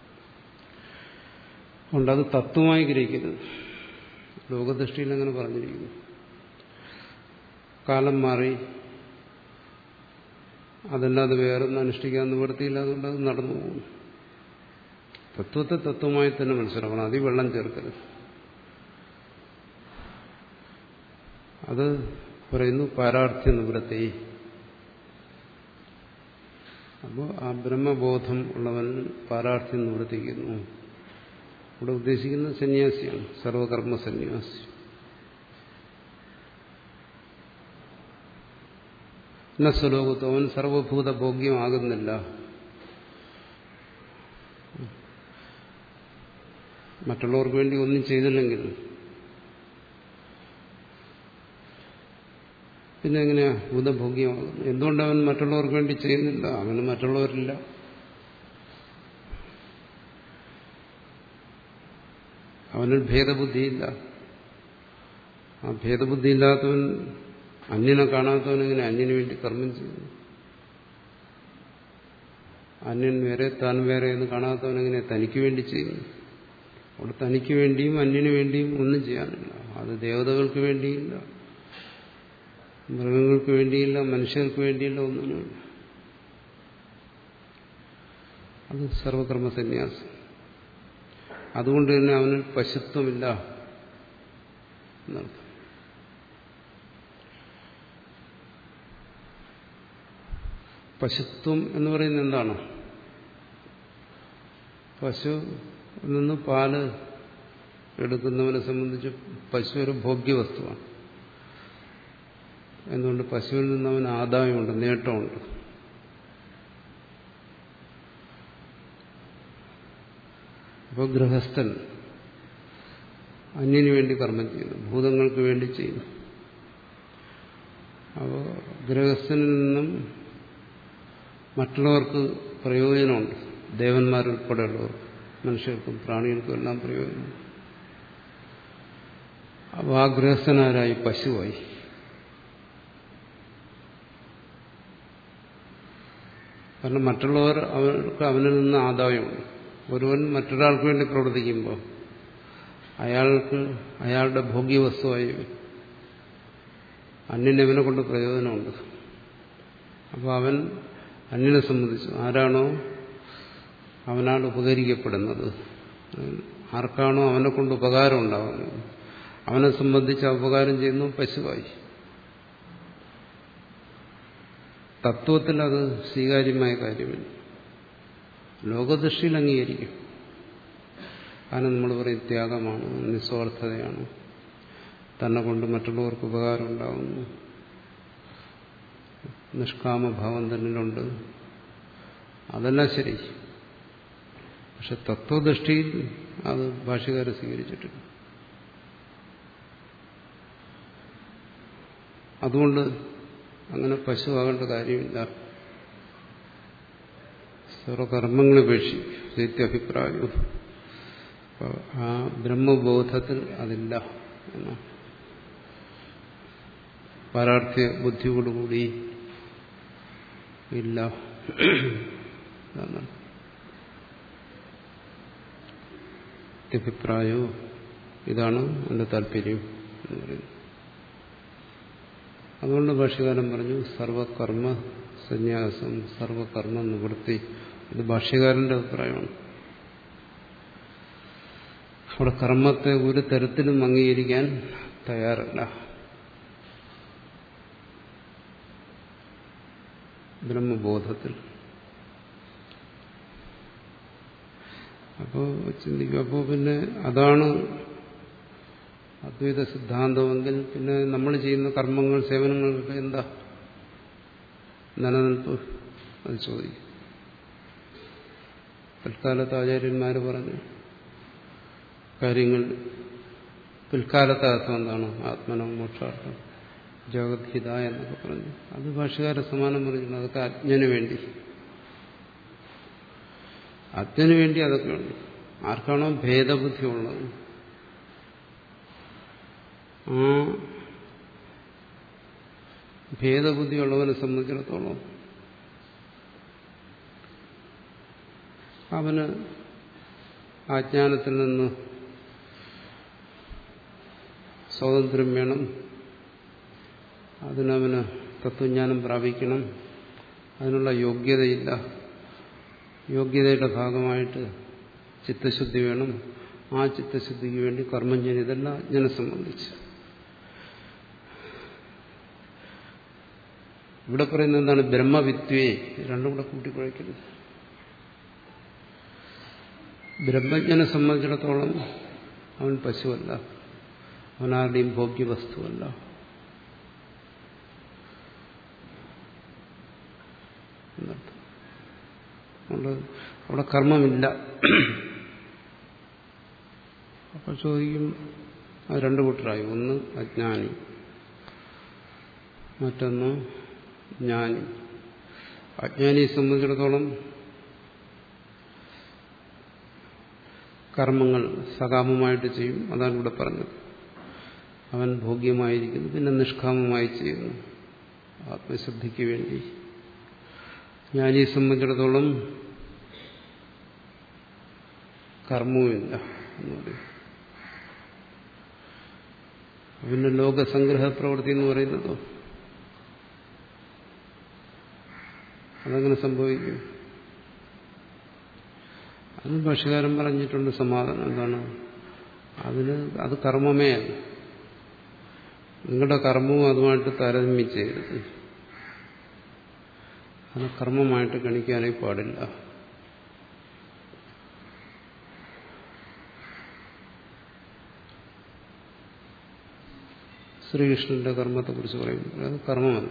A: അതുകൊണ്ട് അത് തത്വമായി ഗ്രഹിക്കുന്നത്. ലോകദൃഷ്ടിയിൽ അങ്ങനെ പറഞ്ഞിരിക്കുന്നു. കാലം മാറി, അതല്ലാതെ വേറൊന്നും അനുഷ്ഠിക്കാൻ നിവൃത്തിയില്ല. അതുകൊണ്ട് അത് നടന്നു പോകുന്നു. തത്വത്തെ തത്വമായി തന്നെ മനസ്സിലാക്കണം. അതിൽ വെള്ളം ചേർക്കരുത്. അത് പറയുന്നു പാരാർത്ഥ്യ നിവൃത്തി. അപ്പോൾ ആ ബ്രഹ്മബോധം ഉള്ളവൻ പാരാർത്ഥ്യം നിവർത്തിക്കുന്നു. ഇവിടെ ഉദ്ദേശിക്കുന്നത് സന്യാസിയാണ്, സർവകർമ്മ സന്യാസി. എന്ന സ്വലോകത്വം അവൻ സർവഭൂത ഭോഗ്യമാകുന്നില്ല. മറ്റുള്ളവർക്ക് വേണ്ടി ഒന്നും ചെയ്തില്ലെങ്കിൽ പിന്നെ എങ്ങനെയാ ഭൂതഭോഗ്യമാകുന്നത്? എന്തുകൊണ്ട് അവൻ മറ്റുള്ളവർക്ക് വേണ്ടി ചെയ്യുന്നില്ല? അവന് മറ്റുള്ളവരില്ല. അവനൊരു ഭേദബുദ്ധിയില്ല. ആ ഭേദബുദ്ധി ഇല്ലാത്തവൻ, അന്യനെ കാണാത്തവൻ എങ്ങനെ അന്യന് വേണ്ടി കർമ്മം ചെയ്യുന്നു? അന്യൻ വേറെ താൻ വേറെ എന്ന് കാണാത്തവൻ എങ്ങനെ തനിക്ക് വേണ്ടി ചെയ്യുന്നു? അവിടെ തനിക്ക് വേണ്ടിയും അന്യന് വേണ്ടിയും ഒന്നും ചെയ്യാനില്ല. അത് ദേവതകൾക്ക് വേണ്ടിയില്ല, മൃഗങ്ങൾക്ക് വേണ്ടിയില്ല, മനുഷ്യർക്ക് വേണ്ടിയില്ല, ഒന്നിനുമില്ല. അത് സർവകർമ്മ സന്യാസം. അതുകൊണ്ട് തന്നെ അവന് പശുത്വമില്ല എന്നർത്ഥം. പശുത്വം എന്ന് പറയുന്നത് എന്താണ്? പശു നിന്ന് പാല് എടുക്കുന്നവനെ സംബന്ധിച്ച് പശു ഒരു ഭോഗ്യവസ്തുവാണ്. എന്തുകൊണ്ട്? പശുവിൽ നിന്ന് അവന് ആദായമുണ്ട്, നേട്ടമുണ്ട്. അപ്പോൾ ഗൃഹസ്ഥൻ അന്യന് വേണ്ടി കർമ്മം ചെയ്യുന്നു, ഭൂതങ്ങൾക്ക് വേണ്ടി ചെയ്യുന്നു. അപ്പോൾ ഗൃഹസ്ഥനിൽ നിന്നും മറ്റുള്ളവർക്ക് പ്രയോജനമുണ്ട്. ദേവന്മാരുൾപ്പെടെയുള്ളവർക്ക്, മനുഷ്യർക്കും പ്രാണികൾക്കും എല്ലാം പ്രയോജനം. അപ്പോൾ ആ ഗൃഹസ്ഥനാരായി? പശുവായി. കാരണം മറ്റുള്ളവർ അവർക്ക് അവനിൽ നിന്ന് ആദായമുണ്ട്. ഒരുവൻ മറ്റൊരാൾക്ക് വേണ്ടി പ്രവർത്തിക്കുമ്പോൾ അയാൾക്ക് അയാളുടെ ഭോഗ്യവസ്തുവായി അന്യന് അവനെ കൊണ്ട് പ്രയോജനമുണ്ട്. അപ്പോൾ അവൻ അന്യനെ സംബന്ധിച്ചു ആരാണോ അവനാണ് ഉപകരിക്കപ്പെടുന്നത്, ആർക്കാണോ അവനെ കൊണ്ട് ഉപകാരം ഉണ്ടാകുന്നത്, അവനെ സംബന്ധിച്ച് ഉപകാരം ചെയ്യുന്നു പശുവായി. തത്വത്തിൽ അത് സ്വീകാര്യമായ കാര്യമില്ല. ലോകദൃഷ്ടിയിൽ അംഗീകരിക്കും. കാരണം നമ്മൾ പറയും ത്യാഗമാണ്, നിസ്വാർത്ഥതയാണ്. തന്നെ കൊണ്ട് മറ്റുള്ളവർക്ക് ഉപകാരം ഉണ്ടാകുന്നു, നിഷ്കാമഭാവം തന്നിലുണ്ട്, അതെല്ലാം ശരി. പക്ഷെ തത്വദൃഷ്ടിയിൽ അത് ഭാഷ്യകാരൻ സ്വീകരിച്ചിട്ടില്ല. അതുകൊണ്ട് അങ്ങനെ പശുവാകേണ്ട കാര്യമില്ല. സർവകർമ്മങ്ങളെ ഉപേക്ഷിക്കും അഭിപ്രായവും. ആ ബ്രഹ്മബോധത്തിൽ അതില്ല എന്നാണ്. പാരാർത്ഥ്യ ബുദ്ധിയോടുകൂടി ഇല്ല എന്നാണ് അഭിപ്രായവും. ഇതാണ് എൻ്റെ താല്പര്യം എന്ന് പറയുന്നത്. അതുകൊണ്ട് ഭാഷ്യകാരൻ പറഞ്ഞു സർവകർമ്മ സന്യാസം, സർവകർമ്മ നിവൃത്തി. ഇത് ഭാഷ്യകാരന്റെ അഭിപ്രായമാണ്. അവിടെ കർമ്മത്തെ ഒരു തരത്തിലും അംഗീകരിക്കാൻ തയ്യാറല്ല. ബ്രഹ്മബോധത്തിൽ അപ്പോൾ ചിന്തിക്കും, അപ്പോൾ പിന്നെ അതാണ് അദ്വൈത സിദ്ധാന്തമെങ്കിൽ പിന്നെ നമ്മൾ ചെയ്യുന്ന കർമ്മങ്ങൾ, സേവനങ്ങൾക്ക് എന്താ നിലനിൽപ്പ്? അത് ചോദിക്കും. പിൽക്കാലത്ത് ആചാര്യന്മാർ പറഞ്ഞു കാര്യങ്ങൾ പിൽക്കാലത്തെ അർത്ഥം എന്താണ്? ആത്മനോ മോക്ഷാർത്ഥം ജഗദ്ഹിത എന്നൊക്കെ പറഞ്ഞു. അത് ഭാഷ്യകാര സമാനം പറഞ്ഞിട്ടുണ്ട്. അതൊക്കെ അജ്ഞന് വേണ്ടി, അജ്ഞന് വേണ്ടി അതൊക്കെ ഉണ്ട്. ആർക്കാണോ ഭേദബുദ്ധി ഉള്ളത്, ആ ഭേദബുദ്ധിയുള്ളവനെ സംബന്ധിച്ചിടത്തോളം അവന് അജ്ഞാനത്തിൽ നിന്ന് സ്വാതന്ത്ര്യം വേണം, അതിനവന് തത്വജ്ഞാനം പ്രാപിക്കണം, അതിനുള്ള യോഗ്യതയില്ല. യോഗ്യതയുടെ ഭാഗമായിട്ട് ചിത്തശുദ്ധി വേണം. ആ ചിത്തശുദ്ധിക്ക് വേണ്ടി കർമ്മം ചെയ്യും. ഇതെല്ലാം അജ്ഞനെ സംബന്ധിച്ച്. ഇവിടെ പറയുന്നത് എന്താണ്? ബ്രഹ്മവിദ്വേ. രണ്ടും കൂടെ കൂട്ടിക്കുഴയ്ക്കരുത്. ബ്രഹ്മജ്ഞനെ സംബന്ധിച്ചിടത്തോളം അവൻ പശുവല്ല, അവനാരുടെയും ഭോഗ്യവസ്തുവല്ല. അവിടെ കർമ്മമില്ല. അപ്പോൾ ചോദിക്കും, അത് രണ്ടു കൂട്ടരായി. ഒന്ന് അജ്ഞാനി, മറ്റൊന്ന് ജ്ഞാനി. അജ്ഞാനിയെ സംബന്ധിച്ചിടത്തോളം കർമ്മങ്ങൾ സകാമമായിട്ട് ചെയ്യും. അതാണ് ഇവിടെ പറഞ്ഞത്. അവൻ ഭോഗ്യമായിരിക്കുന്നു, പിന്നെ നിഷ്കാമമായി ചെയ്യുന്നു ആത്മശുദ്ധിക്ക് വേണ്ടി. ജ്ഞാനിയെ സംബന്ധിച്ചിടത്തോളം കർമ്മവുമില്ല എന്ന് പറയും. പിന്നെ ലോകസംഗ്രഹ പ്രവൃത്തി എന്ന് പറയുന്നതോ അതങ്ങനെ സംഭവിക്കും. അതിന് ഭാഷ്യകാരൻ പറഞ്ഞിട്ടുണ്ട് സമാധാനം. എന്താണ്? അതിന് അത് കർമ്മമേ അല്ല. നിങ്ങളുടെ കർമ്മവും അതുമായിട്ട് താരതമ്യം ചെയ്യരുത്. അതിനെ കർമ്മമായിട്ട് ഗണിക്കാനേ പാടില്ല. ശ്രീകൃഷ്ണന്റെ കർമ്മത്തെക്കുറിച്ച് പറയുമ്പോൾ അത് കർമ്മമല്ല.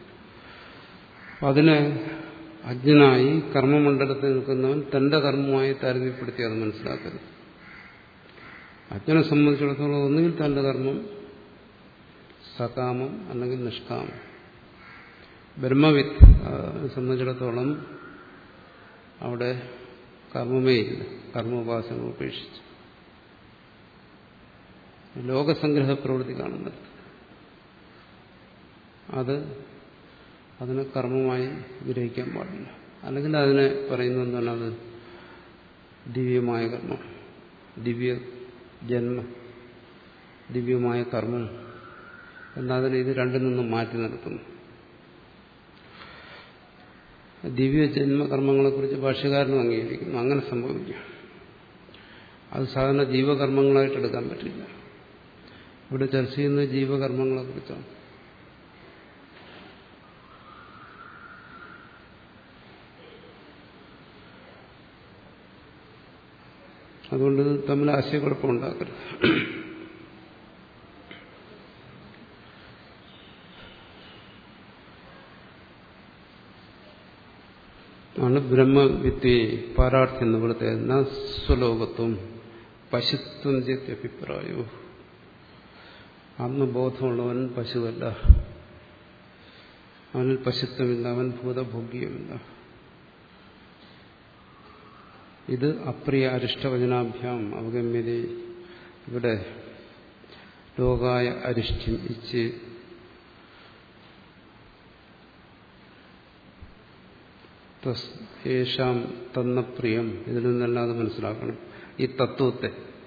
A: അതിനെ അജ്ഞനായി കർമ്മമണ്ഡലത്തിൽ നിൽക്കുന്നവൻ തന്റെ കർമ്മമായി താരതമ്യപ്പെടുത്തി അത് മനസ്സിലാക്കരുത്. അജ്ഞനെ സംബന്ധിച്ചിടത്തോളം ഒന്നുകിൽ തന്റെ കർമ്മം സകാമം അല്ലെങ്കിൽ നിഷ്കാമം. ബ്രഹ്മവിത്ത് സംബന്ധിച്ചിടത്തോളം അവിടെ കർമ്മമേ ഇല്ല, കർമ്മോപാസന ഉപേക്ഷിച്ച് ലോകസംഗ്രഹ പ്രവൃത്തി കാണുന്നത്. അത് അതിനെ കർമ്മമായി ഗ്രഹിക്കാൻ പാടില്ല. അല്ലെങ്കിൽ അതിനെ പറയുന്നത് എന്താണ്? അത് ദിവ്യമായ കർമ്മം, ദിവ്യ ജന്മം, ദിവ്യമായ കർമ്മം എന്നതിനെ ഇത് രണ്ടിൽ നിന്നും മാറ്റി നിർത്തുന്നു. ദിവ്യ ജന്മകർമ്മങ്ങളെക്കുറിച്ച് ഭാഷ്യകാരനും അംഗീകരിക്കുന്നു. അങ്ങനെ സംഭവിക്കും. അത് സാധാരണ ജീവകർമ്മങ്ങളായിട്ട് എടുക്കാൻ പറ്റില്ല. ഇവിടെ ചർച്ച ചെയ്യുന്നത് ജീവകർമ്മങ്ങളെക്കുറിച്ചാണ്. അതുകൊണ്ട് തമ്മിൽ ആശയക്കുഴപ്പം ഉണ്ടാക്കരുത്. ആണ് ബ്രഹ്മവിദ്യയെ പാരാർത്ഥ്യം എന്ന് കൊടുത്തത്. സ്വലോകത്വം പശുത്വം അഭിപ്രായോ. ആത്മബോധമുള്ളവൻ പശുവല്ല, അവനിൽ പശുത്വമില്ല, അവൻ ഭൂതഭോഗ്യമില്ല. ഇത് അപ്രിയ അരിഷ്ടവചനാഭ്യാം അവഗമ്യത. ഇവിടെ ലോകായ അരിഷ്ട്യം ഇച്ച് യേശാം തന്ന പ്രിയം. ഇതിൽ നിന്നല്ലാതെ മനസ്സിലാക്കണം ഈ തത്വത്തെ.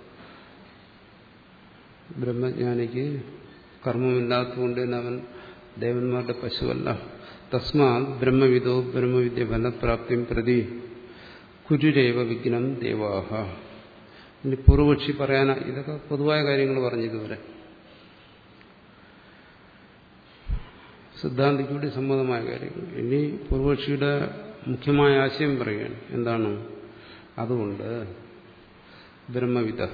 A: ബ്രഹ്മജ്ഞാനിക്ക് കർമ്മമില്ലാത്തതുകൊണ്ട് തന്നെ അവൻ ദേവന്മാരുടെ പശുവല്ല. തസ്മാത് ബ്രഹ്മവിദോ ബ്രഹ്മവിദ്യ ഫലപ്രാപ്തിയും പ്രതി കുരുരേവ വിഘ്നം ദേവാഹ. ഇനി പൂർവപക്ഷി പറയാന ഇതൊക്കെ പൊതുവായ കാര്യങ്ങൾ പറഞ്ഞിതുവരെ. സിദ്ധാന്തിക്കൂടി സമ്മതമായ കാര്യങ്ങൾ. ഇനി പൂർവപക്ഷിയുടെ മുഖ്യമായ ആശയം പറയുകയാണ്. എന്താണ്? അതുകൊണ്ട് ബ്രഹ്മവിദഃ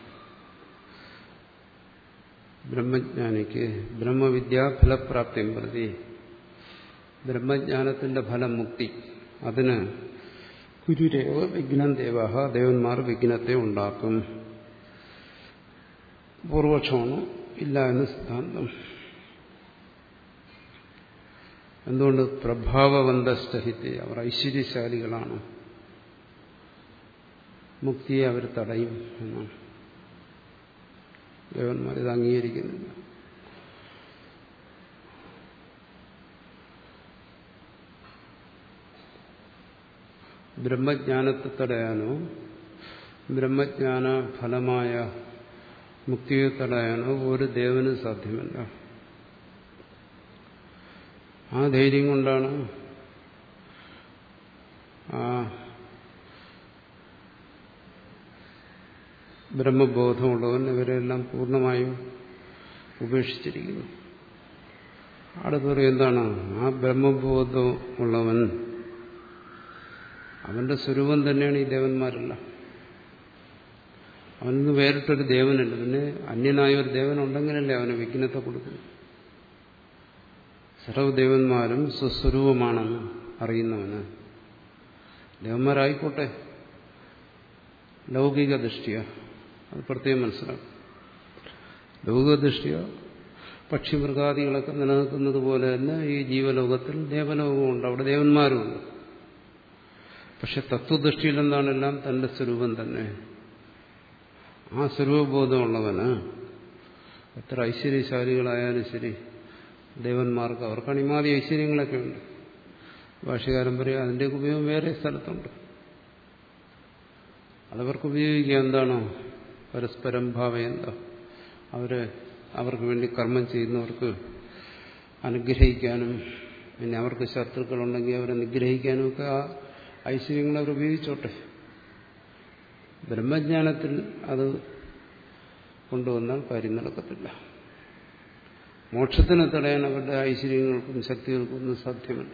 A: ബ്രഹ്മജ്ഞാനിക്ക് ബ്രഹ്മവിദ്യാ ഫലപ്രാപ്തിയും പ്രതി ബ്രഹ്മജ്ഞാനത്തിന്റെ ഫലം മുക്തി, അതിന് കുരുരേവ വിഘ്നം ദേവാഹ ദേവന്മാർ വിഘ്നത്തെ ഉണ്ടാക്കും. പൂർവപക്ഷമാണ്, ഇല്ല എന്ന് സിദ്ധാന്തം. എന്തുകൊണ്ട്? പ്രഭാവവന്തസ്ഥഹിത്തെ, അവർ ഐശ്വര്യശാലികളാണ്, മുക്തിയെ അവർ തടയും എന്നാണ്. ദേവന്മാർ ഇത് അംഗീകരിക്കുന്നില്ല. ബ്രഹ്മജ്ഞാനത്തെ തടയാനോ ബ്രഹ്മജ്ഞാന ഫലമായ മുക്തിയെ തടയാനോ ഒരു ദേവന് സാധ്യമല്ല. ആ ധൈര്യം കൊണ്ടാണ് ആ ബ്രഹ്മബോധമുള്ളവൻ ഇവരെല്ലാം പൂർണ്ണമായും ഉപേക്ഷിച്ചിരിക്കുന്നു. അവിടെ പറയും എന്താണ്? ആ ബ്രഹ്മബോധമുള്ളവൻ അവന്റെ സ്വരൂപം തന്നെയാണ് ഈ ദേവന്മാരെല്ലാം. അവന് വേറിട്ടൊരു ദേവനുണ്ട്. പിന്നെ അന്യനായ ഒരു ദേവനുണ്ടെങ്കിലല്ലേ അവന് വിഘ്നത്തെ കൊടുക്കുന്നു. സർവ്വദേവന്മാരും സ്വസ്വരൂപമാണെന്ന് അറിയുന്നവന് ദേവന്മാരായിക്കോട്ടെ ലൗകിക ദൃഷ്ടിയ, അത് പ്രത്യേകം മനസ്സിലാക്കും. ലൗകിക ദൃഷ്ടിയ പക്ഷിമൃഗാദികളൊക്കെ നിലനിൽക്കുന്നത് പോലെ തന്നെ ഈ ജീവലോകത്തിൽ ദേവലോകമുണ്ട്, അവിടെ ദേവന്മാരുമുണ്ട്. പക്ഷെ തത്വദൃഷ്ടിയിൽ എന്താണെല്ലാം തന്റെ സ്വരൂപം തന്നെ. ആ സ്വരൂപബോധമുള്ളവന് എത്ര ഐശ്വര്യശാലികളായാലും ശരി, ദേവന്മാർക്ക് അവർക്ക് അണിമാതി ഐശ്വര്യങ്ങളൊക്കെ ഉണ്ട്. ഭാഷ്യകാരൻ പറയാം അതിൻ്റെയൊക്കെ ഉപയോഗം വേറെ സ്ഥലത്തുണ്ട്. അതവർക്ക് ഉപയോഗിക്കുക എന്താണോ? പരസ്പരം ഭാവയെന്താ, അവര് അവർക്ക് വേണ്ടി കർമ്മം ചെയ്യുന്നവർക്ക് അനുഗ്രഹിക്കാനും, പിന്നെ അവർക്ക് ശത്രുക്കളുണ്ടെങ്കിൽ അവരെ നിഗ്രഹിക്കാനും ഒക്കെ ആ ഐശ്വര്യങ്ങൾ അവർ ഉപയോഗിച്ചോട്ടെ. ബ്രഹ്മജ്ഞാനത്തിൽ അത് കൊണ്ടുവന്നാൽ കാര്യം നടക്കത്തില്ല. മോക്ഷത്തിനെ തടയാൻ അവരുടെ ഐശ്വര്യങ്ങൾക്കും ശക്തികൾക്കും ഒന്നും സാധ്യമല്ല.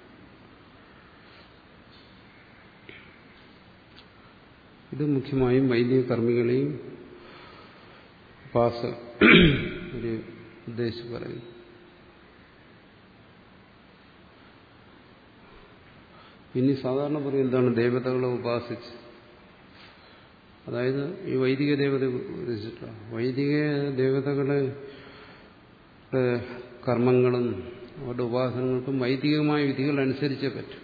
A: ഇത് മുഖ്യമായും വൈദിക കർമ്മികളെയും ഉപാസ ഒരു ഉദ്ദേശിച്ച് പറയുന്നു. ഇനി സാധാരണ പറയും എന്താണ്? ദേവതകളെ ഉപാസിച്ച്, അതായത് ഈ വൈദിക ദേവതയെ ഉദ്ദേശിച്ചിട്ടാണ്. വൈദിക ദേവതകളെ കർമ്മങ്ങളും അവരുടെ ഉപാസനകൾക്കും വൈദികമായ വിധികൾ അനുസരിച്ചേ പറ്റും.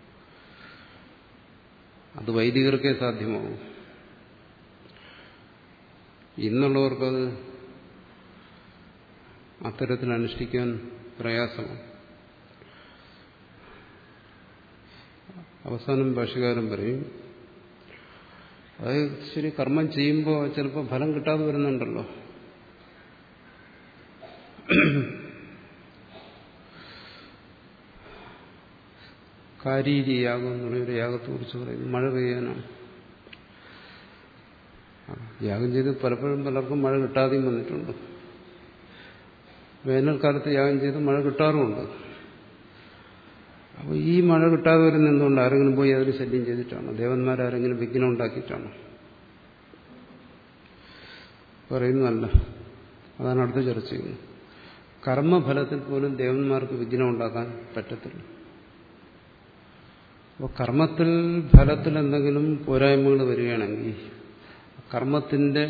A: അത് വൈദികർക്കേ സാധ്യമാവും. ഇന്നുള്ളവർക്കത് അത്തരത്തിൽ അനുഷ്ഠിക്കാൻ പ്രയാസമാണ്. അവസാനം ഭാഷ്യകാരൻ പറയും, അതായത് ശരി, കർമ്മം ചെയ്യുമ്പോൾ ചിലപ്പോൾ ഫലം കിട്ടാതെ വരുന്നുണ്ടല്ലോ. കാരീരി യാഗം എന്നുള്ളൊരു യാഗത്തെ കുറിച്ച് പറയുന്നു. മഴ പെയ്യാനാണ്. യാഗം ചെയ്ത് പലപ്പോഴും പലർക്കും മഴ കിട്ടാതെയും വന്നിട്ടുണ്ട്. വേനൽക്കാലത്ത് യാഗം ചെയ്ത് മഴ കിട്ടാറുമുണ്ട്. അപ്പോൾ ഈ മഴ കിട്ടാതെ വരുന്ന എന്തുകൊണ്ട്? ആരെങ്കിലും പോയി അതിന് ശല്യം ചെയ്തിട്ടാണ്? ദേവന്മാരാരെങ്കിലും വിഘ്നം ഉണ്ടാക്കിയിട്ടാണ്? പറയുന്നതല്ല. അതാണ് അടുത്ത ചർച്ച ചെയ്യുന്നത്. കർമ്മഫലത്തിൽ പോലും ദേവന്മാർക്ക് വിഘ്നം ഉണ്ടാക്കാൻ പറ്റത്തില്ല. അപ്പോൾ കർമ്മത്തിൽ ഫലത്തിൽ എന്തെങ്കിലും പോരായ്മകൾ വരികയാണെങ്കിൽ കർമ്മത്തിന്റെ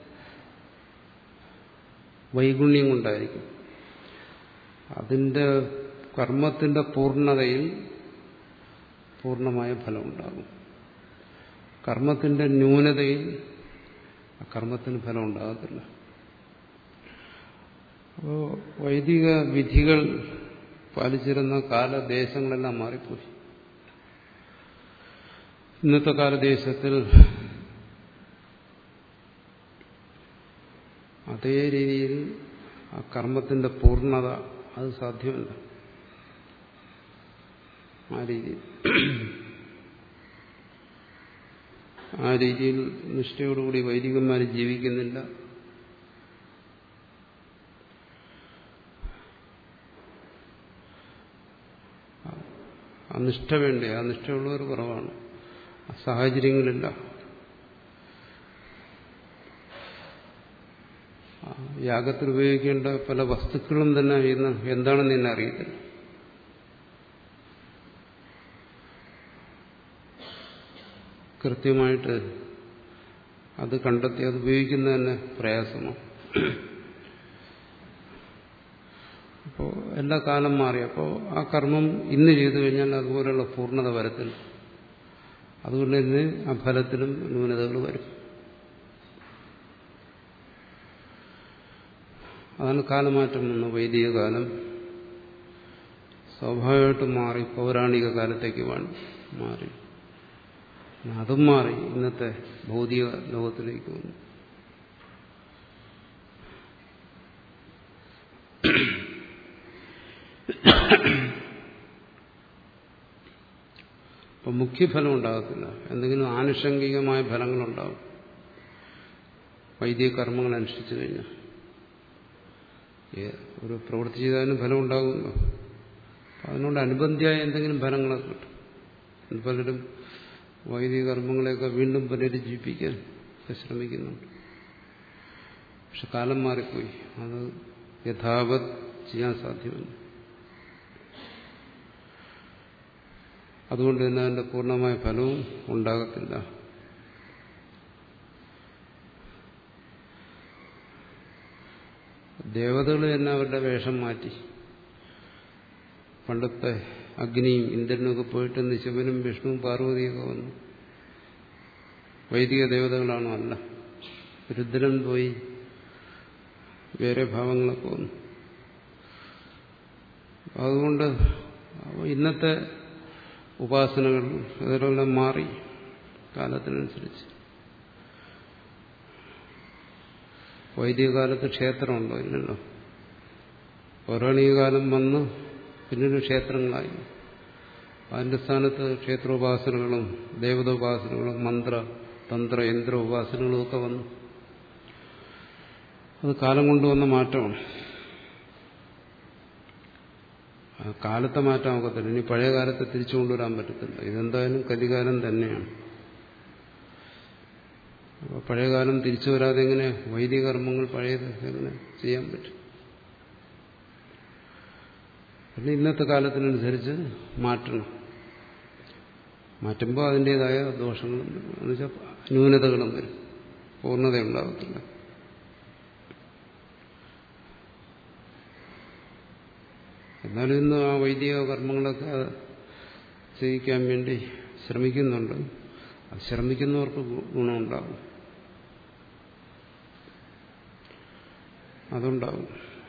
A: വൈഗുണ്യം കൊണ്ടായിരിക്കും. അതിന്റെ കർമ്മത്തിന്റെ പൂർണ്ണതയിൽ പൂർണ്ണമായ ഫലം ഉണ്ടാകും. കർമ്മത്തിന്റെ ന്യൂനതയിൽ കർമ്മത്തിന് ഫലം ഉണ്ടാകത്തില്ല. അപ്പോൾ വൈദിക വിധികൾ പാലിച്ചിരുന്ന കാലദേശങ്ങളെല്ലാം മാറിപ്പോയി. ഇന്നത്തെ കാലദേശത്തിൽ അതേ രീതിയിൽ ആ കർമ്മത്തിന്റെ പൂർണ്ണത അത് സാധ്യമല്ല. ആ രീതിയിൽ ആ രീതിയിൽ നിഷ്ഠയോടുകൂടി വൈദികന്മാർ ജീവിക്കുന്നില്ല. ആ നിഷ്ഠ വേണ്ടേ? ആ നിഷ്ഠയുള്ളവർ കുറവാണ്. ആ സാഹചര്യങ്ങളില്ല. യാഗത്തിൽ ഉപയോഗിക്കേണ്ട പല വസ്തുക്കളും തന്നെ ഇന്ന് എന്താണെന്ന് തന്നെ അറിയത്തില്ല. കൃത്യമായിട്ട് അത് കണ്ടെത്തി അത് ഉപയോഗിക്കുന്നത് തന്നെ പ്രയാസമാണ്. അപ്പോൾ എല്ലാ കാലം മാറി. അപ്പോൾ ആ കർമ്മം ഇന്ന് ചെയ്തു കഴിഞ്ഞാൽ അതുപോലെയുള്ള പൂർണ്ണത വരത്തില്ല. അതുകൊണ്ട് തന്നെ ആ ഫലത്തിലും ന്യൂനതകൾ വരും. അതാണ് കാലമാറ്റം വന്നു. വൈദിക കാലം സ്വാഭാവികമായിട്ടും മാറി, പൗരാണിക കാലത്തേക്ക് മാറി. അതും മാറി, ഇന്നത്തെ ഭൗതിക ലോകത്തിലേക്ക് വന്നു. അപ്പം മുഖ്യഫലം ഉണ്ടാകത്തില്ല. എന്തെങ്കിലും ആനുഷംഗികമായ ഫലങ്ങളുണ്ടാകും വൈദിക കർമ്മങ്ങൾ അനുഷ്ഠിച്ചു കഴിഞ്ഞാൽ. ഒരു പ്രവൃത്തി ചെയ്താലും ഫലം ഉണ്ടാകുമല്ലോ. അതിനോട് അനുബന്ധിയായ എന്തെങ്കിലും ഫലങ്ങളൊക്കെ കിട്ടും. പലരും വൈദിക കർമ്മങ്ങളെയൊക്കെ വീണ്ടും പുനരുജ്ജീവിപ്പിക്കാൻ ശ്രമിക്കുന്നുണ്ട്. പക്ഷെ കാലം മാറിപ്പോയി. അത് യഥാവത് ചെയ്യാൻ സാധ്യമല്ല. അതുകൊണ്ട് തന്നെ അതിന്റെ പൂർണ്ണമായ ഫലവും ഉണ്ടാകത്തില്ല. ദേവതകൾ തന്നെ അവരുടെ വേഷം മാറ്റി. പണ്ടത്തെ അഗ്നിയും ഇന്ദ്രനുമൊക്കെ പോയിട്ട് ശിവനും വിഷ്ണുവും പാർവതിയൊക്കെ വന്നു. വൈദിക ദേവതകളാണോ? അല്ല. രുദ്രൻ പോയി വേറെ ഭാവങ്ങളൊക്കെ വന്നു. അതുകൊണ്ട് ഇന്നത്തെ ഉപാസനകൾ അതിലെല്ലാം മാറി കാലത്തിനനുസരിച്ച്. വൈദിക കാലത്ത് ക്ഷേത്രമുണ്ടോ? ഇല്ലല്ലോ. പൗരാണിക കാലം വന്ന് പിന്നീട് ക്ഷേത്രങ്ങളായി. അതിന്റെ സ്ഥാനത്ത് ക്ഷേത്രോപാസനകളും ദേവതോപാസനകളും മന്ത്ര തന്ത്ര യന്ത്ര ഉപാസനകളും ഒക്കെ വന്നു. അത് കാലം കൊണ്ടുവന്ന മാറ്റമാണ്. ആ കാലത്തെ മാറ്റാൻ ഒക്കത്തില്ല. ഇനി പഴയ കാലത്തെ തിരിച്ചു കൊണ്ടുവരാൻ പറ്റത്തില്ല. ഇതെന്തായാലും കലികാലം തന്നെയാണ്. അപ്പോൾ പഴയകാലം തിരിച്ചു വരാതെ എങ്ങനെ വൈദിക കർമ്മങ്ങൾ പഴയത് എങ്ങനെ ചെയ്യാൻ പറ്റും? പിന്നെ ഇന്നത്തെ കാലത്തിനനുസരിച്ച് മാറ്റണം. മാറ്റുമ്പോൾ അതിൻ്റെതായ ദോഷങ്ങളും എന്നുവെച്ചാൽ ന്യൂനതകളും വരും. പൂർണ്ണതയുണ്ടാകത്തില്ല. എന്നാലും ഇന്ന് ആ വൈദിക കർമ്മങ്ങളൊക്കെ ചെയ്യിക്കാൻ വേണ്ടി ശ്രമിക്കുന്നുണ്ട്. അത് ശ്രമിക്കുന്നവർക്ക് ഗുണമുണ്ടാകും. അതുണ്ടാകും.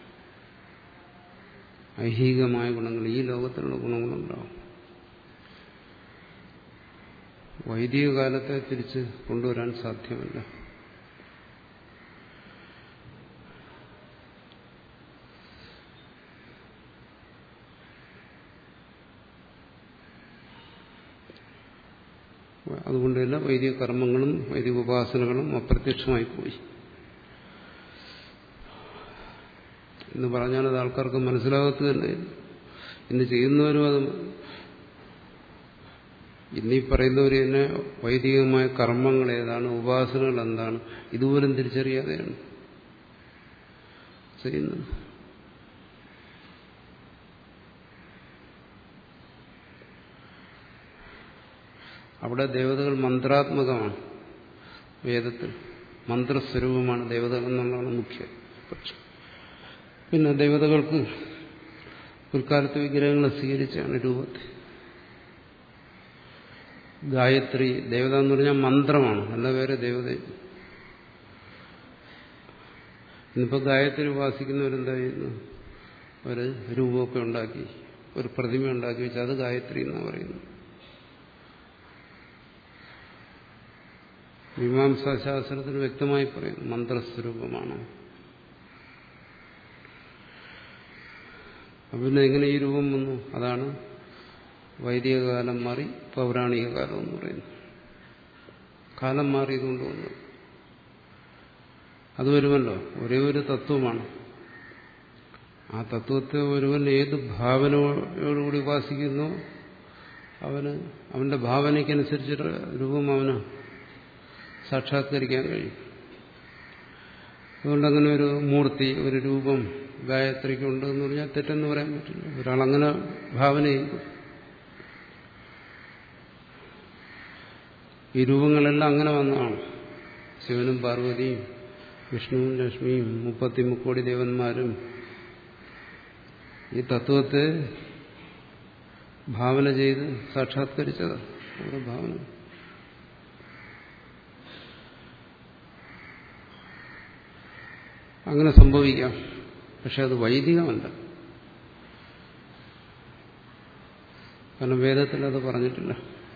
A: ഐഹികമായ ഗുണങ്ങൾ, ഈ ലോകത്തിലുള്ള ഗുണങ്ങളുണ്ടാകും. വൈദിക കാലത്തെ തിരിച്ച് കൊണ്ടുവരാൻ സാധ്യമല്ല. അതുകൊണ്ട് തന്നെ വൈദിക കർമ്മങ്ങളും വൈദിക ഉപാസനകളും അപ്രത്യക്ഷമായി പോയി എന്ന് പറഞ്ഞാൽ അത് ആൾക്കാർക്ക് മനസ്സിലാകത്തില്ല. ഇന്ന് ചെയ്യുന്നവരും അത് ഇന്നീ പറയുന്നവർ തന്നെ വൈദികമായ കർമ്മങ്ങൾ ഏതാണ്, ഉപാസനകൾ എന്താണ്, ഇതുപോലും തിരിച്ചറിയാതെയാണ് ചെയ്യുന്നത്. അവിടെ ദേവതകൾ മന്ത്രാത്മകമാണ്. വേദത്തിൽ മന്ത്രസ്വരൂപമാണ് ദേവതകൾ എന്നുള്ളതാണ് മുഖ്യ പക്ഷം. പിന്നെ ദേവതകൾക്ക് പിൽക്കാലത്ത് വിഗ്രഹങ്ങളെ സ്വീകരിച്ചാണ് രൂപത്തെ. ഗായത്രി ദേവത എന്ന് പറഞ്ഞാൽ മന്ത്രമാണ്, അല്ല വേറെ ദേവത. ഇന്നിപ്പോൾ ഗായത്രി ഉപാസിക്കുന്നവരെന്താ ചെയ്യുന്നു? ഒരു രൂപമൊക്കെ ഉണ്ടാക്കി, ഒരു പ്രതിമ ഉണ്ടാക്കി വെച്ചാൽ അത് ഗായത്രി എന്നാണ് പറയുന്നത്. മീമാംസാശാസ്ത്രത്തിൽ വ്യക്തമായി പറയുന്നു മന്ത്രസ്വരൂപമാണ്. അപ്പം പിന്നെ എങ്ങനെ ഈ രൂപം വന്നു? അതാണ് വൈദിക കാലം മാറി പൗരാണിക കാലം എന്ന് പറയുന്നു. കാലം മാറിയതുകൊണ്ട് വന്നു. അത് വരുമല്ലോ, ഒരേ ഒരു തത്വമാണ്. ആ തത്വത്തെ ഒരുവൻ ഏത് ഭാവനയോടുകൂടി ഉപാസിക്കുന്നു അവന് അവന്റെ ഭാവനയ്ക്കനുസരിച്ച് രൂപം അവന് സാക്ഷാത്കരിക്കാൻ കഴിയും. അതുകൊണ്ടങ്ങനെ ഒരു മൂർത്തി, ഒരു രൂപം ഗായത്രിക്കുണ്ട് എന്ന് പറഞ്ഞാൽ തെറ്റെന്ന് പറയാൻ പറ്റില്ല. ഒരാളങ്ങനെ ഭാവന ചെയ്തു. ഈ രൂപങ്ങളെല്ലാം അങ്ങനെ വന്നതാണ്. ശിവനും പാർവതിയും വിഷ്ണുവും ലക്ഷ്മിയും മുപ്പത്തി മുക്കോടി ദേവന്മാരും ഈ തത്വത്തെ ഭാവന ചെയ്ത് സാക്ഷാത്കരിച്ചതാണ്. ഓരോ ഭാവന അങ്ങനെ സംഭവിക്കാം. പക്ഷെ അത് വൈദികമല്ല. കാരണം വേദത്തിൽ അത് പറഞ്ഞിട്ടില്ല.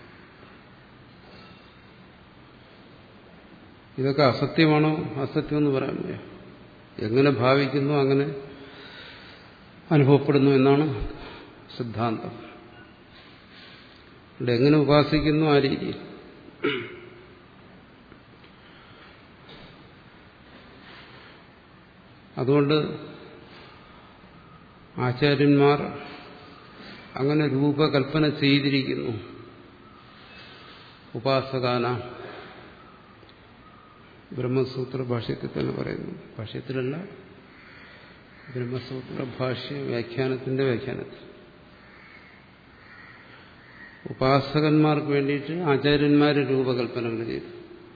A: ഇതൊക്കെ അസത്യമാണോ? അസത്യമെന്ന് പറയാൻ വയ്യ. എങ്ങനെ ഭാവിക്കുന്നു അങ്ങനെ അനുഭവപ്പെടുന്നു എന്നാണ് സിദ്ധാന്തം. എങ്ങനെ ഉപാസിക്കുന്നു ആ രീതിയിൽ. അതുകൊണ്ട് ആചാര്യന്മാർ അങ്ങനെ രൂപകൽപ്പന ചെയ്തിരിക്കുന്നു. ഉപാസകാന ബ്രഹ്മസൂത്ര ഭാഷ്യത്തിൽ തന്നെ പറയുന്നു. ഭാഷ്യത്തിലല്ല, ബ്രഹ്മസൂത്ര ഭാഷ്യ വ്യാഖ്യാനത്തിന്റെ വ്യാഖ്യാനത്തിൽ ഉപാസകന്മാർക്ക് വേണ്ടിയിട്ട് ആചാര്യന്മാർ രൂപകൽപ്പനകൾ ചെയ്തു.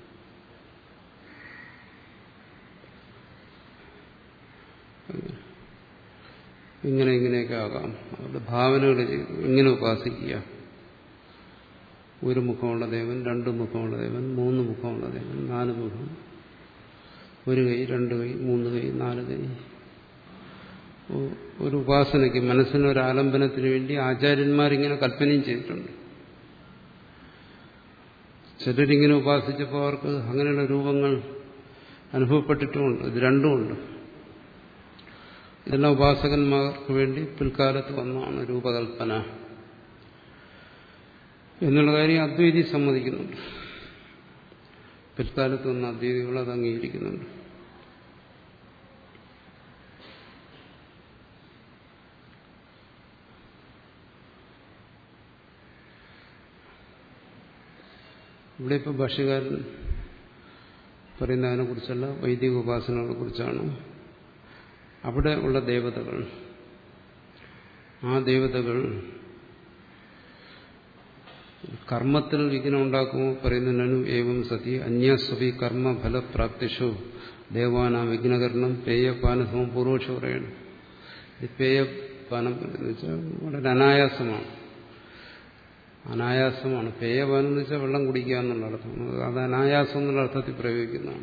A: ഇങ്ങനെ ഇങ്ങനെയൊക്കെ ആകാം. അവരുടെ ഭാവനകൾ ചെയ്തു. ഇങ്ങനെ ഉപാസിക്കുക. ഒരു മുഖമുള്ള ദേവൻ, രണ്ട് മുഖമുള്ള ദേവൻ, മൂന്ന് മുഖമുള്ള ദേവൻ, നാല് മുഖം, ഒരു കൈ, രണ്ട് കൈ, മൂന്ന് കൈ, നാല് കൈ. ഒരു ഉപാസനയ്ക്ക് മനസ്സിനൊരു ആലംബനത്തിന് വേണ്ടി ആചാര്യന്മാരിങ്ങനെ കൽപ്പനയും ചെയ്തിട്ടുണ്ട്. ചിലരിങ്ങനെ ഉപാസിച്ചപ്പോൾ അവർക്ക് അങ്ങനെയുള്ള രൂപങ്ങൾ അനുഭവപ്പെട്ടിട്ടുമുണ്ട്. ഇത് രണ്ടുമുണ്ട്. ഇതെല്ലാം ഉപാസകന്മാർക്ക് വേണ്ടി പിൽക്കാലത്ത് വന്നതാണ് രൂപകൽപ്പന എന്നുള്ള കാര്യം അദ്വൈതി സമ്മതിക്കുന്നുണ്ട്. പിൽക്കാലത്ത് വന്ന അദ്വൈതികൾ അത് അംഗീകരിക്കുന്നുണ്ട്. ഇവിടെ ഇപ്പോൾ ഭാഷ്യകാരൻ പറയുന്നതിനെ കുറിച്ചല്ല, വൈദിക ഉപാസനകളെ കുറിച്ചാണ്. അവിടെ ഉള്ള ദേവതകൾ, ആ ദേവതകൾ കർമ്മത്തിൽ വിഘ്നം ഉണ്ടാക്കുമോ? പറയുന്നതിനു ഏവം സതി അന്യസ്വപി കർമ്മഫലപ്രാപ്തിഷു ദേവാനാം വിഘ്നകരണം പേയപാനസമം പൂർവക്ഷ പറയണം. ഈ പേയപാനം എന്ന് വെച്ചാൽ വളരെ അനായാസമാണ്. അനായാസമാണ് പേയപാനം എന്ന് വെച്ചാൽ വെള്ളം കുടിക്കുക എന്നുള്ള അർത്ഥം. അത് അനായാസം എന്നുള്ള അർത്ഥത്തിൽ പ്രയോഗിക്കുന്നതാണ്.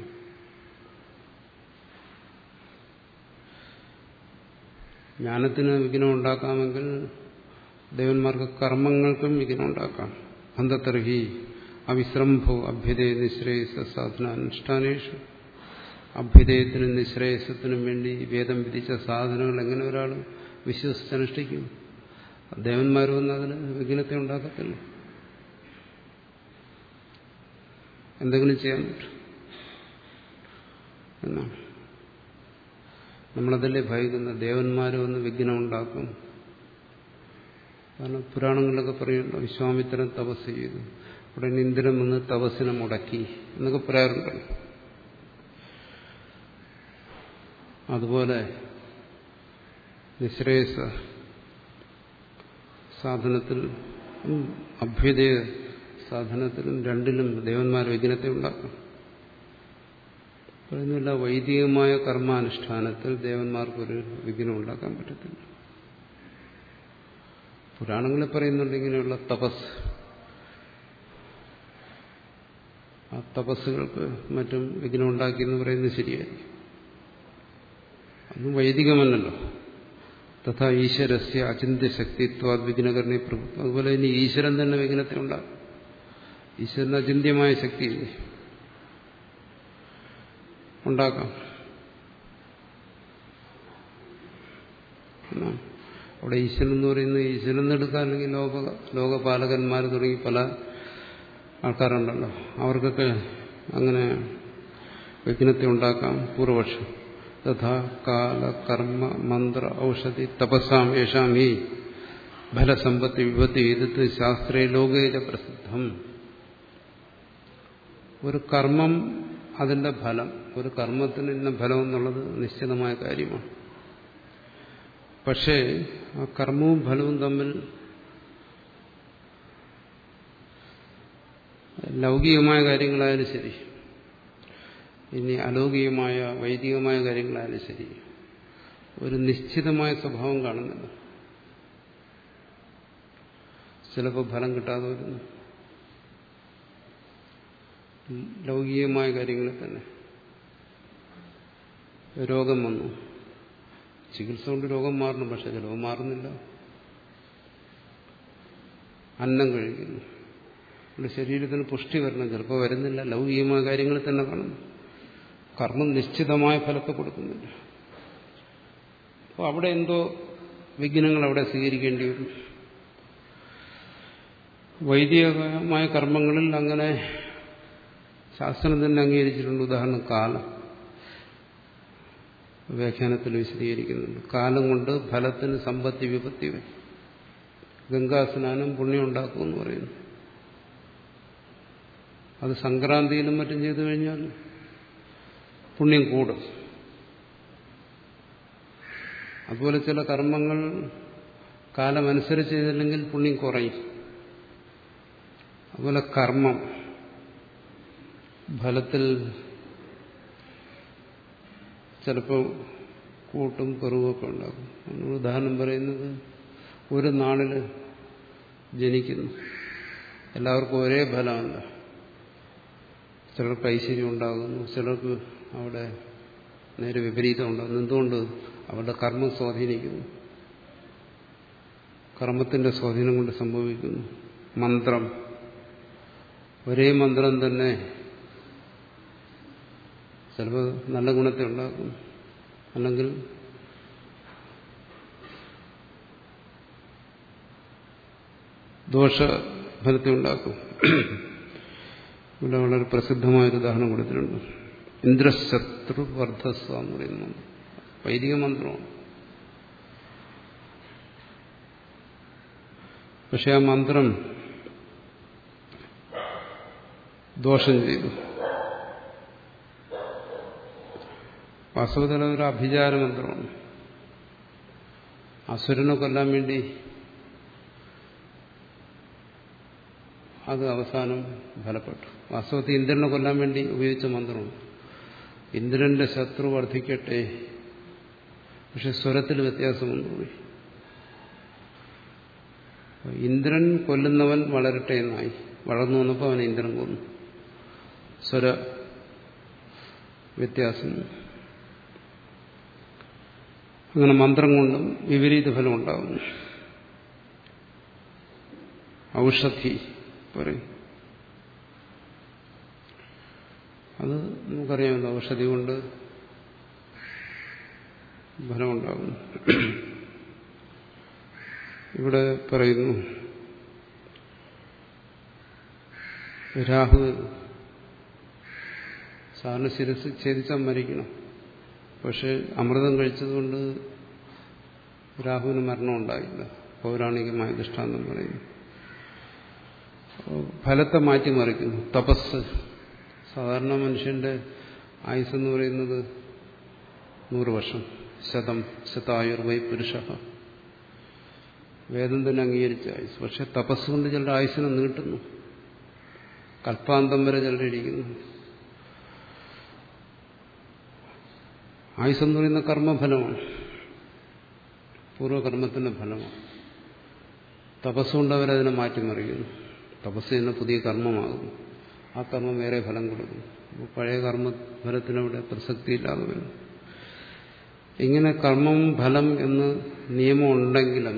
A: ജ്ഞാനത്തിന് വിഘ്നം ഉണ്ടാക്കാമെങ്കിൽ ദേവന്മാർക്ക് കർമ്മങ്ങൾക്കും വിഘ്നം ഉണ്ടാക്കാം. അന്തർഹി അവിശ്രംഭോ അഭ്യുദയ നിശ്രേയസ സാധന അനുഷ്ഠാനേഷു. അഭ്യുദയത്തിനും നിശ്രേയസത്തിനും വേണ്ടി വേദം വിധിച്ച സാധനങ്ങൾ എങ്ങനെ ഒരാൾ വിശ്വസിച്ചനുഷ്ഠിക്കും? ദേവന്മാരൊന്നും അതിന് വിഘ്നത്തെ ഉണ്ടാക്കത്തില്ല. എന്തെങ്കിലും ചെയ്യാൻ പറ്റും എന്നാണ്. നമ്മളതല്ലേ ഭയക്കുന്ന ദേവന്മാരും ഒന്ന് വിഘ്നം ഉണ്ടാക്കും. കാരണം പുരാണങ്ങളിലൊക്കെ പറയുന്നുണ്ട്, വിശ്വാമിത്രൻ തപസ് ചെയ്തു, ഉടനെ ഇന്ദ്രൻ വന്ന് തപസ്സിനെ മുടക്കി എന്നൊക്കെ പറയാറുണ്ടല്ലോ. അതുപോലെ നിശ്രേയസ സാധനത്തിൽ അഭ്യുദയ സാധനത്തിലും രണ്ടിലും ദേവന്മാർ വിഘ്നത്തെ ഉണ്ടാക്കും. പറയുന്നില്ല, വൈദികമായ കർമാനുഷ്ഠാനത്തിൽ ദേവന്മാർക്കൊരു വിഘ്നം ഉണ്ടാക്കാൻ പറ്റത്തില്ല. പുരാണങ്ങളിൽ പറയുന്നുണ്ട് ഇങ്ങനെയുള്ള തപസ്, ആ തപസ്സുകൾക്ക് മറ്റും വിഘ്നം ഉണ്ടാക്കിയെന്ന് പറയുന്നത് ശരിയായിരിക്കും. അതും വൈദികമല്ലല്ലോ. തഥാ ഈശ്വരസ്യ അചിന്ത്യശക്തിത്വാ വിഘ്നകരണി പ്രഭുത്വം. അതുപോലെ ഇനി ഈശ്വരൻ തന്നെ വിഘ്നത്തെ ഉണ്ടാക്കും. ഈശ്വരന് അചിന്ത്യമായ ശക്തി ഉണ്ടാക്കാം. അവിടെ ഈശ്വരൻ എന്ന് പറയുന്നത് ഈശ്വരൻ എടുക്കുക, അല്ലെങ്കിൽ ലോക ലോകപാലകന്മാർ തുടങ്ങി പല ആൾക്കാരുണ്ടല്ലോ, അവർക്കൊക്കെ അങ്ങനെ വിഘ്നത്തെ ഉണ്ടാക്കാം. പൂർവപക്ഷം തഥാ കാല കർമ്മ മന്ത്ര ഔഷധി തപസ്സാം യേഷാം ഹി ഫലസമ്പത്തി വിഭത്തി ഇത് ശാസ്ത്രേ ലോകേന പ്രസിദ്ധം. ഒരു കർമ്മം, അതിന്റെ ഫലം, ഒരു കർമ്മത്തിന് ഇന്ന ഫലം എന്നുള്ളത് നിശ്ചിതമായ കാര്യമാണ്. പക്ഷേ ആ കർമ്മവും ഫലവും തമ്മിൽ ലൗകികമായ കാര്യങ്ങളായാലും ശരി, ഇനി അലൗകികമായ വൈദികമായ കാര്യങ്ങളായാലും ശരി, ഒരു നിശ്ചിതമായ സ്വഭാവം കാണുന്നില്ല. ചിലപ്പോൾ ഫലം കിട്ടാതെ വരുന്നു. ലൗകികമായ കാര്യങ്ങളിൽ തന്നെ രോഗം വന്നു, ചികിത്സ കൊണ്ട് രോഗം മാറണം, പക്ഷെ ചിലവ് മാറുന്നില്ല. അന്നം കഴിക്കുന്നു, നമ്മുടെ ശരീരത്തിന് പുഷ്ടി വരണം, ചിലപ്പോൾ വരുന്നില്ല. ലൗകികമായ കാര്യങ്ങളിൽ തന്നെ കാണുന്നു. കർമ്മം നിശ്ചിതമായ ഫലത്തെ കൊടുക്കുന്നില്ല. അപ്പോൾ അവിടെ എന്തോ വിഘ്നങ്ങൾ അവിടെ സ്വീകരിക്കേണ്ടി വരും. വൈദികമായ കർമ്മങ്ങളിൽ അങ്ങനെ ശാസ്ത്രം തന്നെ അംഗീകരിച്ചിട്ടുണ്ട്. ഉദാഹരണം കാലം, വ്യാഖ്യാനത്തിൽ വിശദീകരിക്കുന്നുണ്ട്. കാലം കൊണ്ട് ഫലത്തിന് സമ്പത്തി വിപത്തി വരും. ഗംഗാസ്നാനം പുണ്യം ഉണ്ടാക്കുമെന്ന് പറയുന്നു. അത് സംക്രാന്തിയിലും മറ്റും ചെയ്തു കഴിഞ്ഞാൽ പുണ്യം കൂടും. അതുപോലെ ചില കർമ്മങ്ങൾ കാലമനുസരിച്ച് ചെയ്തില്ലെങ്കിൽ പുണ്യം കുറയും. അതുപോലെ കർമ്മം ഫലത്തിൽ ചിലപ്പോൾ കൂട്ടും കുറവുമൊക്കെ ഉണ്ടാകും. ഉദാഹരണം പറയുന്നത്, ഒരു നാളിൽ ജനിക്കുന്നു, എല്ലാവർക്കും ഒരേ ഫലമല്ല. ചിലർക്ക് ഐശ്വര്യം ഉണ്ടാകുന്നു, ചിലർക്ക് അവിടെ നേരെ വിപരീതം ഉണ്ടാകുന്നു. എന്തുകൊണ്ട്? അവരുടെ കർമ്മം സ്വാധീനിക്കുന്നു, കർമ്മത്തിന്റെ സ്വാധീനം കൊണ്ട് സംഭവിക്കുന്നു. മന്ത്രം, ഒരേ മന്ത്രം തന്നെ ചിലപ്പോൾ നല്ല ഗുണത്തെ ഉണ്ടാക്കും, അല്ലെങ്കിൽ ദോഷഫലത്തെ ഉണ്ടാക്കും. ഇവിടെ വളരെ പ്രസിദ്ധമായൊരു ഉദാഹരണം കൊടുത്തിട്ടുണ്ട്. ഇന്ദ്രശത്രു വർദ്ധസ്വ എന്ന് പറയുന്ന വൈദിക മന്ത്രമാണ്. പക്ഷെ ആ മന്ത്രം ദോഷം ചെയ്തു. വാസ്തവത്തിൽ അതൊരു അഭിചാര മന്ത്രമാണ്. അസുരനെ കൊല്ലാൻ വേണ്ടി അത് അവസാനം ഫലപ്പെട്ടു. വാസ്തവത്തിൽ ഇന്ദ്രനെ കൊല്ലാൻ വേണ്ടി ഉപയോഗിച്ച മന്ത്രമാണ്. ഇന്ദ്രന്റെ ശത്രു വർദ്ധിക്കട്ടെ, പക്ഷെ സ്വരത്തിൽ വ്യത്യാസം വന്നുപോയി. ഇന്ദ്രൻ കൊല്ലുന്നവൻ വളരട്ടെ എന്നായി. വളർന്നു വന്നപ്പോൾ അവനെ ഇന്ദ്രൻ കൊന്നു. സ്വര വ്യത്യാസം. അങ്ങനെ മന്ത്രം കൊണ്ടും വിപരീത ഫലം ഉണ്ടാകുന്നു. ഔഷധി പറയും, അത് നമുക്കറിയാമല്ലോ. ഔഷധി കൊണ്ട് ഫലമുണ്ടാകുന്നു. ഇവിടെ പറയുന്നു, രാഹു സാറിന് ശിരസ് ഛേദിച്ചാൽ മരിക്കണം. പക്ഷെ അമൃതം കഴിച്ചതുകൊണ്ട് രാഹുവിന് മരണം ഉണ്ടായില്ല. പൗരാണികമായ ദൃഷ്ടാന്തം പറയുന്നു. ഫലത്തെ മാറ്റിമറിക്കുന്നു. തപസ്, സാധാരണ മനുഷ്യന്റെ ആയുസ്സെന്ന് പറയുന്നത് നൂറ് വർഷം. ശതം ശതായുർവൈ പുരുഷ, വേദം തന്നെ അംഗീകരിച്ച ആയുസ്. പക്ഷെ തപസ് കൊണ്ട് ചിലരുടെ ആയുസ്സിനെ നീട്ടുന്നു. കൽപ്പാന്തം വരെ ചിലരിയിരിക്കുന്നു. ആയുസ്സെന്ന് പറയുന്ന കർമ്മഫലമാണ്, പൂർവ്വകർമ്മത്തിന്റെ ഫലമാണ്. തപസ്സുകൊണ്ട് അവരതിനെ മാറ്റിമറിയുന്നു. തപസ് തന്നെ പുതിയ കർമ്മമാകുന്നു. ആ കർമ്മം വേറെ ഫലം കൊടുക്കുന്നു. അപ്പോൾ പഴയ കർമ്മഫലത്തിനവിടെ പ്രസക്തിയില്ലാതെ വരും. ഇങ്ങനെ കർമ്മം ഫലം എന്ന് നിയമം ഉണ്ടെങ്കിലും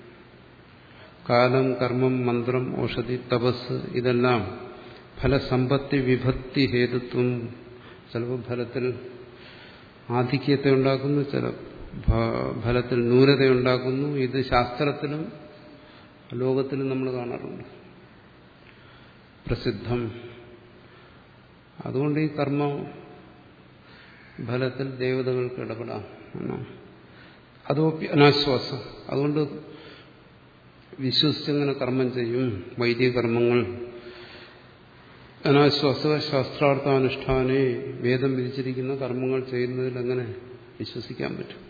A: കാലം, കർമ്മം, മന്ത്രം, ഔഷധി, തപസ് ഇതെല്ലാം ഫലസമ്പത്തി വിഭക്തി ഹേതുത്വം. ചിലപ്പോൾ ഫലത്തിൽ ആധിക്യത്തെ ഉണ്ടാക്കുന്നു, ചില ഫലത്തിൽ ന്യൂനതയുണ്ടാക്കുന്നു. ഇത് ശാസ്ത്രത്തിലും ലോകത്തിലും നമ്മൾ കാണാറുണ്ട്, പ്രസിദ്ധം. അതുകൊണ്ട് ഈ കർമ്മ ഫലത്തിൽ ദേവതകൾക്ക് ഇടപെടാം എന്നാണ്. അതോ അനാശ്വാസം. അതുകൊണ്ട് വിശ്വസിച്ചങ്ങനെ കർമ്മം ചെയ്യും. വൈദിക കർമ്മങ്ങൾ അനാശ്വാസ ശാസ്ത്രാർത്ഥാനുഷ്ഠാനെ, വേദം വിധിച്ചിരിക്കുന്ന കർമ്മങ്ങൾ ചെയ്യുന്നതിൽ അങ്ങനെ വിശ്വസിക്കാൻ പറ്റും.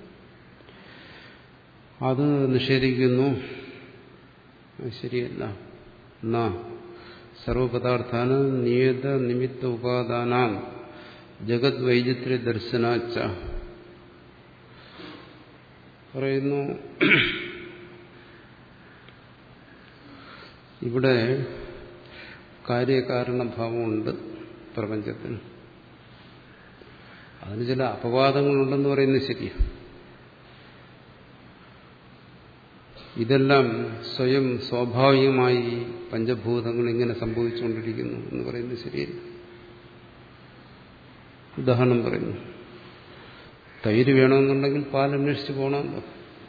A: അത് നിഷേധിക്കുന്നു, ശരിയല്ല. എന്നാ സർവപദാർത്ഥാന നിയത നിമിത്ത ഉപാദാനാം ജഗത് വൈചിത്ര്യ ദർശനാച്ച പറയുന്നു. ഇവിടെ കാര്യകാരണഭാവമുണ്ട് പ്രപഞ്ചത്തിന്. അതിന് ചില അപവാദങ്ങളുണ്ടെന്ന് പറയുന്നത് ശരിയാണ്. ഇതെല്ലാം സ്വയം സ്വാഭാവികമായി പഞ്ചഭൂതങ്ങൾ ഇങ്ങനെ സംഭവിച്ചുകൊണ്ടിരിക്കുന്നു എന്ന് പറയുന്നത് ശരിയല്ല. ഉദാഹരണം പറയുന്നു, തൈര് വേണമെന്നുണ്ടെങ്കിൽ പാൽ അന്വേഷിച്ച് പോകണമല്ലോ.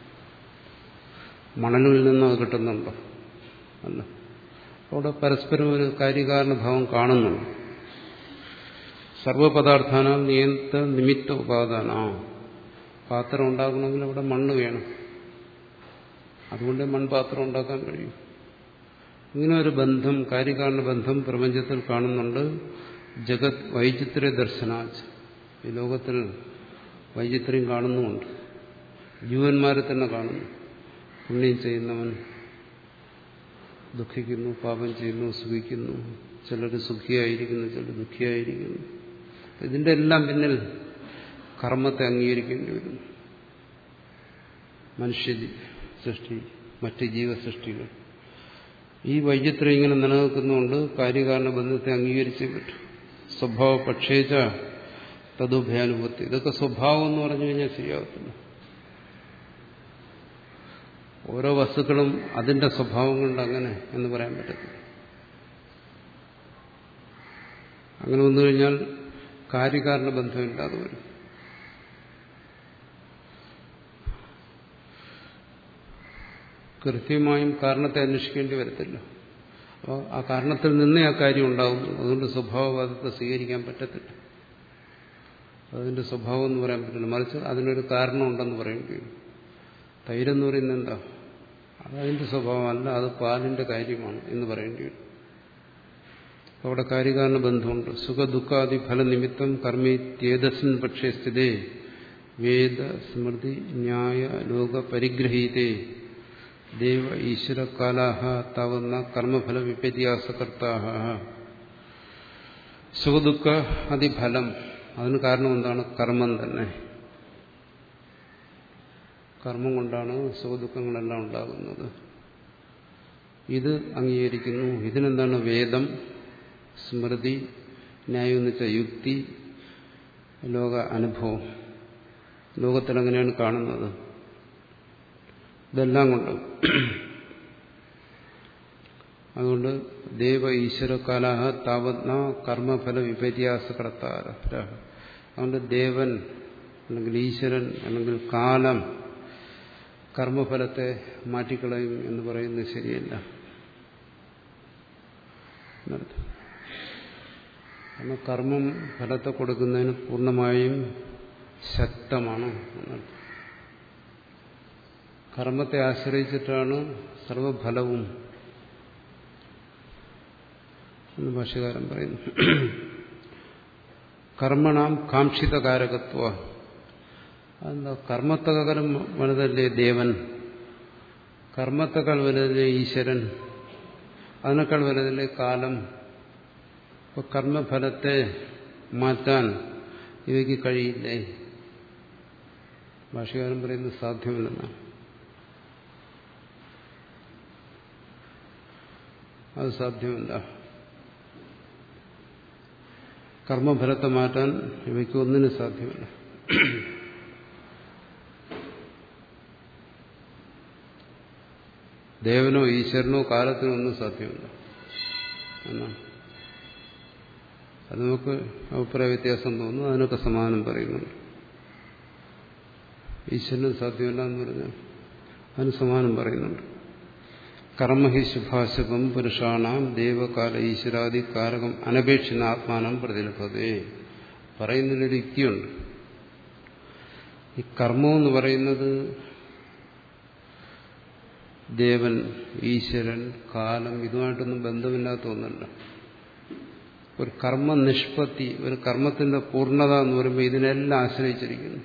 A: മണലിൽ നിന്ന് അത് കിട്ടുന്നുണ്ടോ? അല്ല. അവിടെ പരസ്പരം ഒരു കാര്യകാരണഭാവം കാണുന്നുണ്ട്. സർവപദാർത്ഥാന നിയന്ത നിമിത്ത ഉപാദാന. പാത്രം ഉണ്ടാക്കണമെങ്കിൽ അവിടെ മണ്ണ് വേണം, അതുകൊണ്ട് മൺപാത്രം ഉണ്ടാക്കാൻ കഴിയും. ഇങ്ങനെ ഒരു ബന്ധം, കാര്യകാരണ ബന്ധം പ്രപഞ്ചത്തിൽ കാണുന്നുണ്ട്. ജഗത് വൈചിത്ര്യ ദർശനാച്ച്, ഈ ലോകത്തിൽ വൈചിത്ര്യം കാണുന്നുമുണ്ട്. ജീവന്മാരെ തന്നെ കാണുന്നു. പുണ്യം ചെയ്യുന്നവൻ ദുഃഖിക്കുന്നു, പാപം ചെയ്യുന്നു, സുഖിക്കുന്നു. ചിലർ സുഖിയായിരിക്കുന്നു, ചിലർ ദുഃഖിയായിരിക്കുന്നു. ഇതിന്റെ എല്ലാം പിന്നിൽ കർമ്മത്തെ അംഗീകരിക്കേണ്ടി വരുന്നു. മനുഷ്യ സൃഷ്ടി, മറ്റ് ജീവസൃഷ്ടികൾ, ഈ വൈചിത്ര്യം ഇങ്ങനെ നിലനിൽക്കുന്നുകൊണ്ട് കാര്യകാരണ ബന്ധത്തെ അംഗീകരിച്ചേ പറ്റും. സ്വഭാവ പക്ഷേച്ച തതുഭയാനുഭൂതി. ഇതൊക്കെ സ്വഭാവം എന്ന് പറഞ്ഞു കഴിഞ്ഞാൽ ശരിയാകത്തില്ല. ഓരോ വസ്തുക്കളും അതിന്റെ സ്വഭാവം കൊണ്ട് അങ്ങനെ എന്ന് പറയാൻ പറ്റത്തില്ല. അങ്ങനെ വന്നു കഴിഞ്ഞാൽ കാര്യകാരണ ബന്ധമില്ലാതെ വരും. കൃത്യമായും കാരണത്തെ അന്വേഷിക്കേണ്ടി വരത്തില്ല. അപ്പോൾ ആ കാരണത്തിൽ നിന്നേ ആ കാര്യം ഉണ്ടാകുന്നു. അതുകൊണ്ട് സ്വഭാവവാദത്തെ സ്വീകരിക്കാൻ പറ്റത്തില്ല. അതിന്റെ സ്വഭാവം എന്ന് പറയാൻ പറ്റില്ല. മറിച്ച് അതിനൊരു കാരണം ഉണ്ടെന്ന് പറയേണ്ടി വരും. തൈരെന്ന് പറയുന്നത് എന്താ? അതതിന്റെ സ്വഭാവമല്ല, അത് പാലിന്റെ കാര്യമാണ് എന്ന് പറയേണ്ടി വരും. അവിടെ കാര്യകാരണ ബന്ധമുണ്ട്. സുഖദുഃഖാദി ഫലനിമിത്തം കർമ്മേത്യേതസ്മിൻ പക്ഷേ സ്ഥിതേ വേദ സ്മൃതി ന്യായ ലോക പരിഗ്രഹീതേ ദേവ ഈശ്വര കാലാഹ താവുന്ന കർമ്മഫല വിപര്യാസകർത്താഹ. സുഖദുഃഖ അതിഫലം, അതിന് കാരണം എന്താണ്? കർമ്മം തന്നെ. കർമ്മം കൊണ്ടാണ് സുഖദുഃഖങ്ങളെല്ലാം ഉണ്ടാകുന്നത്. ഇത് അംഗീകരിക്കുന്നു. ഇതിനെന്താണ്? വേദം, സ്മൃതി, ന്യായം എന്ന് വെച്ചാൽ യുക്തി, ലോക അനുഭവം. ലോകത്തിലങ്ങനെയാണ് കാണുന്നത്. ഇതെല്ലാം കൊണ്ട് അതുകൊണ്ട് ദേവ ഈശ്വര കാലാഹ താവത്ന കർമ്മഫല വിപര്യാസകർത്താര. അതുകൊണ്ട് ദേവൻ അല്ലെങ്കിൽ ഈശ്വരൻ അല്ലെങ്കിൽ കാലം കർമ്മഫലത്തെ മാറ്റിക്കളയും എന്ന് പറയുന്നത് ശരിയല്ല. കാരണം കർമ്മം ഫലത്തെ കൊടുക്കുന്നതിന് പൂർണ്ണമായും ശക്തമാണ് എന്നർത്ഥം. കർമ്മത്തെ ആശ്രയിച്ചിട്ടാണ് സർവഫലവും എന്ന് ഭാഷ്യകാരൻ പറയുന്നു. കർമ്മണാം കാക്ഷിതകാരകത്വ. അതെന്താ? കർമ്മത്തെക്കാളും വലുതല്ലേ ദേവൻ? കർമ്മത്തെക്കാൾ വലുതല്ലേ ഈശ്വരൻ? അതിനേക്കാൾ വലുതല്ലേ കാലം? അപ്പോൾ കർമ്മഫലത്തെ മാറ്റാൻ ഇവയ്ക്ക് കഴിയില്ലേ? ഭാഷ്യകാരൻ പറയുന്നത് സാധ്യമല്ലെന്നാണ്. അത് സാധ്യമല്ല. കർമ്മഫലത്തെ മാറ്റാൻ ഇവയ്ക്ക് ഒന്നിനും സാധ്യമല്ല. ദേവനോ ഈശ്വരനോ കാലത്തിനോ ഒന്നും സാധ്യമല്ല എന്നാണ്. അത് നമുക്ക് അഭിപ്രായ വ്യത്യാസം തോന്നുന്നു. അതിനൊക്കെ സമാനം പറയുന്നുണ്ട്. ഈശ്വരനും സാധ്യമല്ല എന്ന് പറഞ്ഞാൽ അതിന് സമാനം പറയുന്നുണ്ട്. കർമ്മഹി ശുഭാശുഭം പുരുഷാണാം ദേവകാല ഈശ്വരാദി കാരകം അനപേക്ഷിന ആത്മാനം പ്രതിലഭതേ. പറയുന്നതിലൊരു യുക്തിയുണ്ട്. ഈ കർമ്മം എന്ന് പറയുന്നത് ദേവൻ, ഈശ്വരൻ, കാലം ഇതുമായിട്ടൊന്നും ബന്ധമില്ലാത്ത ഒന്നല്ല. ഒരു കർമ്മ നിഷ്പത്തി, ഒരു കർമ്മത്തിന്റെ പൂർണ്ണത എന്ന് പറയുമ്പോൾ ഇതിനെല്ലാം ആശ്രയിച്ചിരിക്കുന്നു.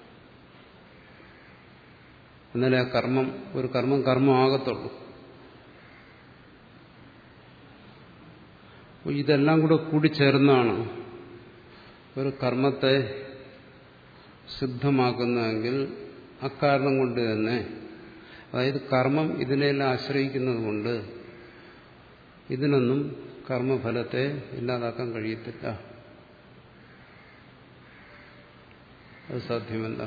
A: എന്നാലേ ആ കർമ്മം ഒരു കർമ്മം കർമ്മമാകത്തുള്ളൂ. ഇതെല്ലാം കൂടെ കൂടിച്ചേർന്നാണ് ഒരു കർമ്മത്തെ സിദ്ധമാക്കുന്നതെങ്കിൽ അക്കാരണം കൊണ്ട് തന്നെ, അതായത് കർമ്മം ഇതിനെല്ലാം ആശ്രയിക്കുന്നത് കൊണ്ട് ഇതിനൊന്നും കർമ്മഫലത്തെ ഇല്ലാതാക്കാൻ കഴിയത്തില്ല. അത് സാധ്യമല്ല.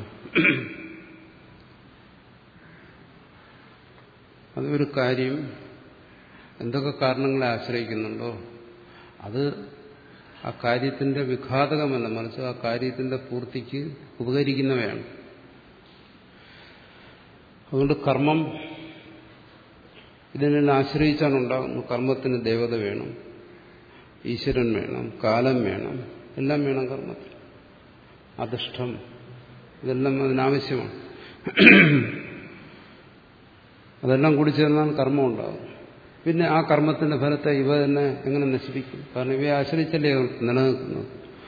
A: അതൊരു കാര്യം എന്തൊക്കെ കാരണങ്ങളെ ആശ്രയിക്കുന്നുണ്ടോ അത് ആ കാര്യത്തിന്റെ വിഘാതകമല്ല, മറിച്ച് ആ കാര്യത്തിന്റെ പൂർത്തിക്ക് ഉപകരിക്കുന്നവയാണ്. അതുകൊണ്ട് കർമ്മം ഇതിനെല്ലാം ആശ്രയിച്ചാണ് ഉണ്ടാകുന്നത്. കർമ്മത്തിന് ദേവത വേണം, ഈശ്വരൻ വേണം, കാലം വേണം, എല്ലാം വേണം കർമ്മത്തിൽ. അധിഷ്ഠം ഇതെല്ലാം അതിനാവശ്യമാണ്. അതെല്ലാം കൂടി ചേർന്നാണ് കർമ്മം ഉണ്ടാകും. പിന്നെ ആ കർമ്മത്തിന്റെ ഫലത്തെ ഇവ തന്നെ എങ്ങനെ നശിപ്പിക്കും? കാരണം ഇവയെ ആശ്രയിച്ചല്ലേ നിലനിൽക്കുന്നത്.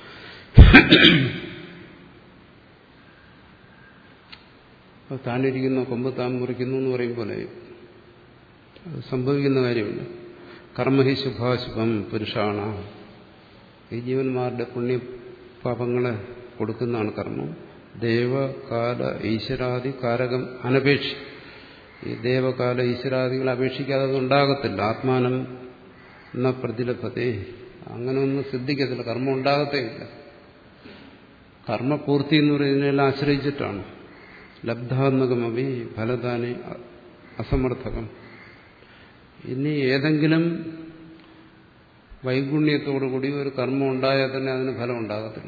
A: അപ്പോൾ താനിരിക്കുന്ന കൊമ്പ് താൻ മുറിക്കുന്നു എന്ന് പറയും പോലെ അത് സംഭവിക്കുന്ന കാര്യമില്ല. കർമ്മഹി ശുഭാശുഭം പുരുഷാണ്. ഈ ജീവന്മാരുടെ പുണ്യപാപങ്ങളെ കൊടുക്കുന്നതാണ് കർമ്മം. ദേവകാല ഈശ്വരാദി കാരകം അനപേക്ഷി. ഈ ദേവകാല ഈശ്വരാദികളെ അപേക്ഷിക്കാതെ അത് ഉണ്ടാകത്തില്ല. ആത്മാനം എന്ന പ്രതിലഭത്തെ അങ്ങനെ ഒന്നും സിദ്ധിക്കത്തില്ല. കർമ്മം ഉണ്ടാകത്തേ ഇല്ല. കർമ്മപൂർത്തി എന്ന് പറയുന്നതിനെല്ലാം ആശ്രയിച്ചിട്ടാണ്. ലബ്ധാത്മകമവി ഫലദാനെ അസമർത്ഥകം. ഇനി ഏതെങ്കിലും വൈഗുണ്യത്തോടുകൂടി ഒരു കർമ്മം ഉണ്ടായാൽ തന്നെ അതിന് ഫലം ഉണ്ടാകത്തില്ല.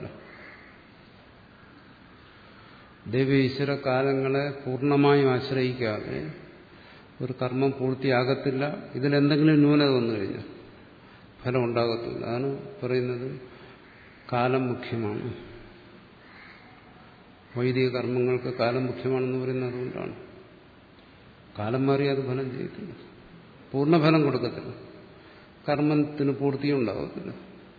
A: ദൈവ ഈശ്വര കാലങ്ങളെ പൂർണ്ണമായും ആശ്രയിക്കാതെ ഒരു കർമ്മം പൂർത്തിയാകത്തില്ല. ഇതിലെന്തെങ്കിലും ന്യൂനത വന്നു കഴിഞ്ഞാൽ ഫലം ഉണ്ടാകത്തില്ല. അതാണ് പറയുന്നത് കാലം മുഖ്യമാണ്. വൈദിക കർമ്മങ്ങൾക്ക് കാലം മുഖ്യമാണെന്ന് പറയുന്നത് അതുകൊണ്ടാണ്. കാലം മാറി അത് ഫലം ചെയ്യത്തില്ല, പൂർണ്ണഫലം കൊടുക്കത്തില്ല, കർമ്മത്തിന് പൂർത്തിയും ഉണ്ടാകത്തില്ല.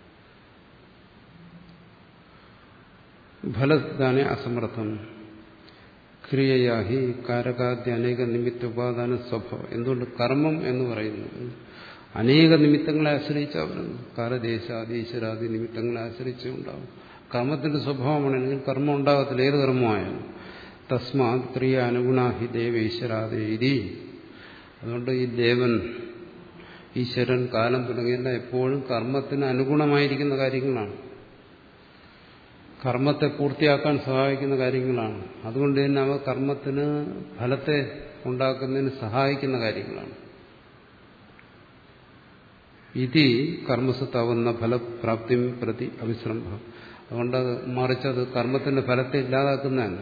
A: ഫലദാനെ അസമർത്ഥം ക്രിയയാഹി കാരകാദ്യ അനേക നിമിത്ത ഉപാദാന സ്വഭാവം. എന്തുകൊണ്ട് കർമ്മം എന്ന് പറയുന്നത് അനേക നിമിത്തങ്ങളെ ആശ്രയിച്ചാൽ വരുന്നു. കാലദേശാദീശ്വരാദി നിമിത്തങ്ങളെ ആശ്രയിച്ചേ ഉണ്ടാവും. കർമ്മത്തിന്റെ സ്വഭാവമാണെങ്കിൽ കർമ്മം ഉണ്ടാകത്തില്ല, ഏത് കർമ്മമായാലും. തസ്മാത് ക്രിയ അനുഗുണാഹി ദേവീശ്വരാദേ ഇതി. അതുകൊണ്ട് ഈ ദേവൻ, ഈശ്വരൻ, കാലം തുടങ്ങിയെല്ലാം എപ്പോഴും കർമ്മത്തിന് അനുഗുണമായിരിക്കുന്ന കാര്യങ്ങളാണ്, കർമ്മത്തെ പൂർത്തിയാക്കാൻ സഹായിക്കുന്ന കാര്യങ്ങളാണ്. അതുകൊണ്ട് തന്നെ അവ കർമ്മത്തിന് ഫലത്തെ ഉണ്ടാക്കുന്നതിന് സഹായിക്കുന്ന കാര്യങ്ങളാണ്. ഇതി കർമ്മസത്താവുന്ന ഫലപ്രാപ്തി പ്രതി അവിശ്രംഭം. അതുകൊണ്ട് മറിച്ചത് കർമ്മത്തിന്റെ ഫലത്തെ ഇല്ലാതാക്കുന്നതല്ല,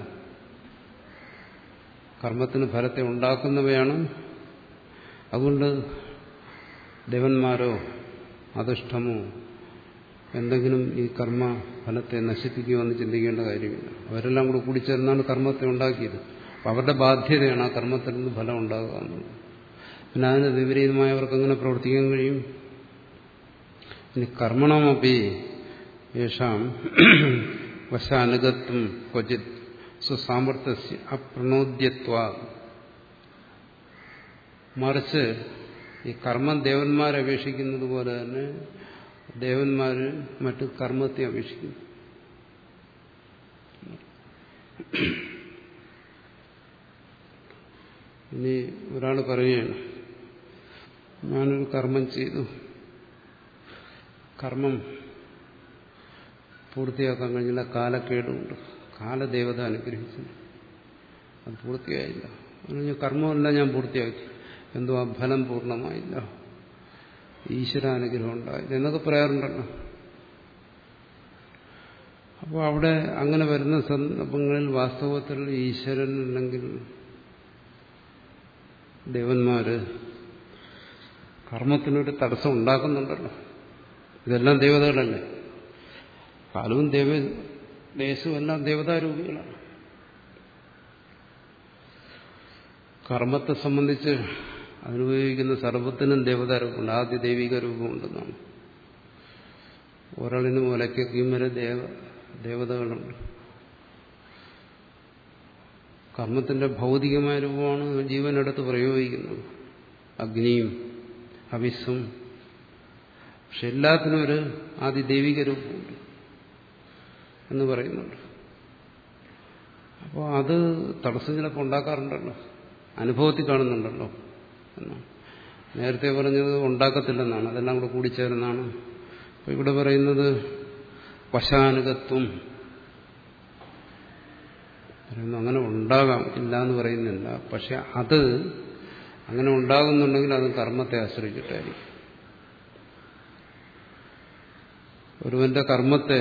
A: കർമ്മത്തിന് ഫലത്തെ ഉണ്ടാക്കുന്നവയാണ്. അതുകൊണ്ട് ദേവന്മാരോ അധിഷ്ഠമോ എന്തെങ്കിലും ഈ കർമ്മ ഫലത്തെ നശിപ്പിക്കുമെന്ന് ചിന്തിക്കേണ്ട കാര്യമില്ല. അവരെല്ലാം കൂടെ കൂടിച്ചേർന്നാണ് കർമ്മത്തെ ഉണ്ടാക്കിയത്. അപ്പം അവരുടെ ബാധ്യതയാണ് ആ കർമ്മത്തിൽ നിന്ന് ഫലം ഉണ്ടാകുക എന്നുള്ളത്. പിന്നെ അതിന് വിപരീതമായി അവർക്ക് എങ്ങനെ പ്രവർത്തിക്കാൻ കഴിയും? ഇനി കർമ്മണമപ്പി യേഷാം വശാനുഗത്വം ക്വചിത് സ്വസാമർത്ഥ്യ അപ്രണോദ്യത്വ. മറിച്ച് ഈ കർമ്മം ദേവന്മാരെ അപേക്ഷിക്കുന്നത് പോലെ തന്നെ ദേവന്മാര് മറ്റു കർമ്മത്തെ അപേക്ഷിക്കുന്നു. ഇനി ഒരാൾ പറയുകയാണ്, ഞാനൊരു കർമ്മം ചെയ്തു, കർമ്മം പൂർത്തിയാക്കാൻ കഴിഞ്ഞില്ല, കാലക്കേടുണ്ട്, കാലദേവത അനുഗ്രഹിച്ചു, അത് പൂർത്തിയായില്ല. അതിന് കർമ്മമല്ല ഞാൻ പൂർത്തിയാക്കി, എന്തോ ആ ഫലം പൂർണ്ണമായില്ല, ഈശ്വരാനുഗ്രഹം ഉണ്ടായില്ല എന്നൊക്കെ പറയാറുണ്ടല്ലോ. അപ്പോൾ അവിടെ അങ്ങനെ വരുന്ന സന്ദർഭങ്ങളിൽ വാസ്തവത്തിൽ ഈശ്വരൻ അല്ലെങ്കിൽ ദേവന്മാര് കർമ്മത്തിനൊരു തടസ്സം ഉണ്ടാക്കുന്നുണ്ടല്ലോ. ഇതെല്ലാം ദേവതകളല്ലേ, കാലവും ദേവ ദേശവും എല്ലാം ദേവതാരൂപികളാണ്. കർമ്മത്തെ സംബന്ധിച്ച് അതിനുപയോഗിക്കുന്ന സർവത്തിനും ദേവതാരൂപമുണ്ട്, ആദ്യ ദൈവിക രൂപമുണ്ടെന്നാണ്. ഒരാളിനും ഒലയ്ക്കും വരെ ദേവ ദേവതകളുണ്ട്. കർമ്മത്തിന്റെ ഭൗതികമായ രൂപമാണ് ജീവനെടുത്ത് പ്രയോഗിക്കുന്നത്, അഗ്നിയും ഹവിസ്സും. പക്ഷെ എല്ലാത്തിനും ഒരു ആദ്യ ദൈവിക രൂപമുണ്ട് എന്ന് പറയുന്നുണ്ട്. അപ്പോൾ അത് തടസ്സം ചിലപ്പോൾ ഉണ്ടാക്കാറുണ്ടല്ലോ, അനുഭവത്തിൽ കാണുന്നുണ്ടല്ലോ എന്നാണ്. നേരത്തെ പറഞ്ഞത് ഉണ്ടാക്കത്തില്ലെന്നാണ്, അതെല്ലാം കൂടെ കൂടിച്ചേർന്നാണ്. അപ്പോൾ ഇവിടെ പറയുന്നത് വശാനുഗത്വം പറയുന്നു. അങ്ങനെ ഉണ്ടാകാം, ഇല്ല എന്ന് പറയുന്നില്ല. പക്ഷെ അത് അങ്ങനെ ഉണ്ടാകുന്നുണ്ടെങ്കിൽ അത് കർമ്മത്തെ ആശ്രയിച്ചിട്ടായിരിക്കും. ഒരുവന്റെ കർമ്മത്തെ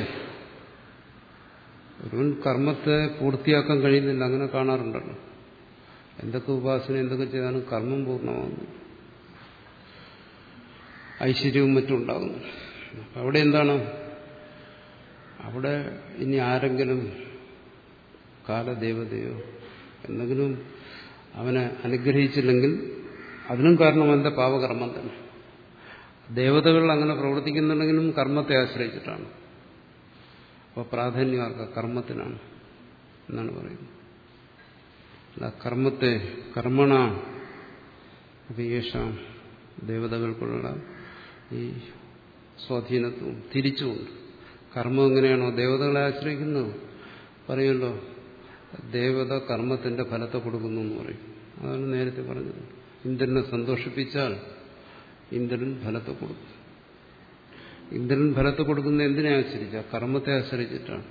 A: ഒരുവൻ കർമ്മത്തെ പൂർത്തിയാക്കാൻ കഴിയുന്നില്ല, അങ്ങനെ കാണാറുണ്ടല്ലോ. എന്തൊക്കെ ഉപാസന എന്തൊക്കെ ചെയ്താലും കർമ്മം പൂർണ്ണമാകുന്നു, ഐശ്വര്യവും മറ്റും ഉണ്ടാകുന്നു. അവിടെ എന്താണ്, അവിടെ ഇനി ആരെങ്കിലും കാലദേവതയോ എന്തെങ്കിലും അവനെ അനുഗ്രഹിച്ചില്ലെങ്കിൽ അതിനും കാരണം അവന്റെ പാപകർമ്മം തന്നെ. ദേവതകൾ അങ്ങനെ പ്രവർത്തിക്കുന്നുണ്ടെങ്കിലും കർമ്മത്തെ ആശ്രയിച്ചിട്ടാണ്. അപ്പോൾ പ്രാധാന്യം ആർക്ക കർമ്മത്തിനാണ് എന്നാണ് പറയുന്നത്. അല്ല കർമ്മത്തെ കർമ്മണ ഉപയേഷാം ദേവതകൾക്കുള്ള ഈ സ്വാധീനത്വം തിരിച്ചുകൊണ്ട് കർമ്മം എങ്ങനെയാണോ ദേവതകളെ ആശ്രയിക്കുന്നത് പറയുമല്ലോ, ദേവത കർമ്മത്തിന്റെ ഫലത്തെ കൊടുക്കുന്നു എന്ന് പറയും. അതാണ് നേരത്തെ പറഞ്ഞത്. ഇന്ദ്രനെ സന്തോഷിപ്പിച്ചാൽ ഇന്ദ്രൻ ഫലത്തെ കൊടുക്കും. ഇന്ദ്രൻ ഫലത്തെ കൊടുക്കുന്ന എന്തിനെ ആശ്രയിച്ച? കർമ്മത്തെ ആശ്രയിച്ചിട്ടാണ്.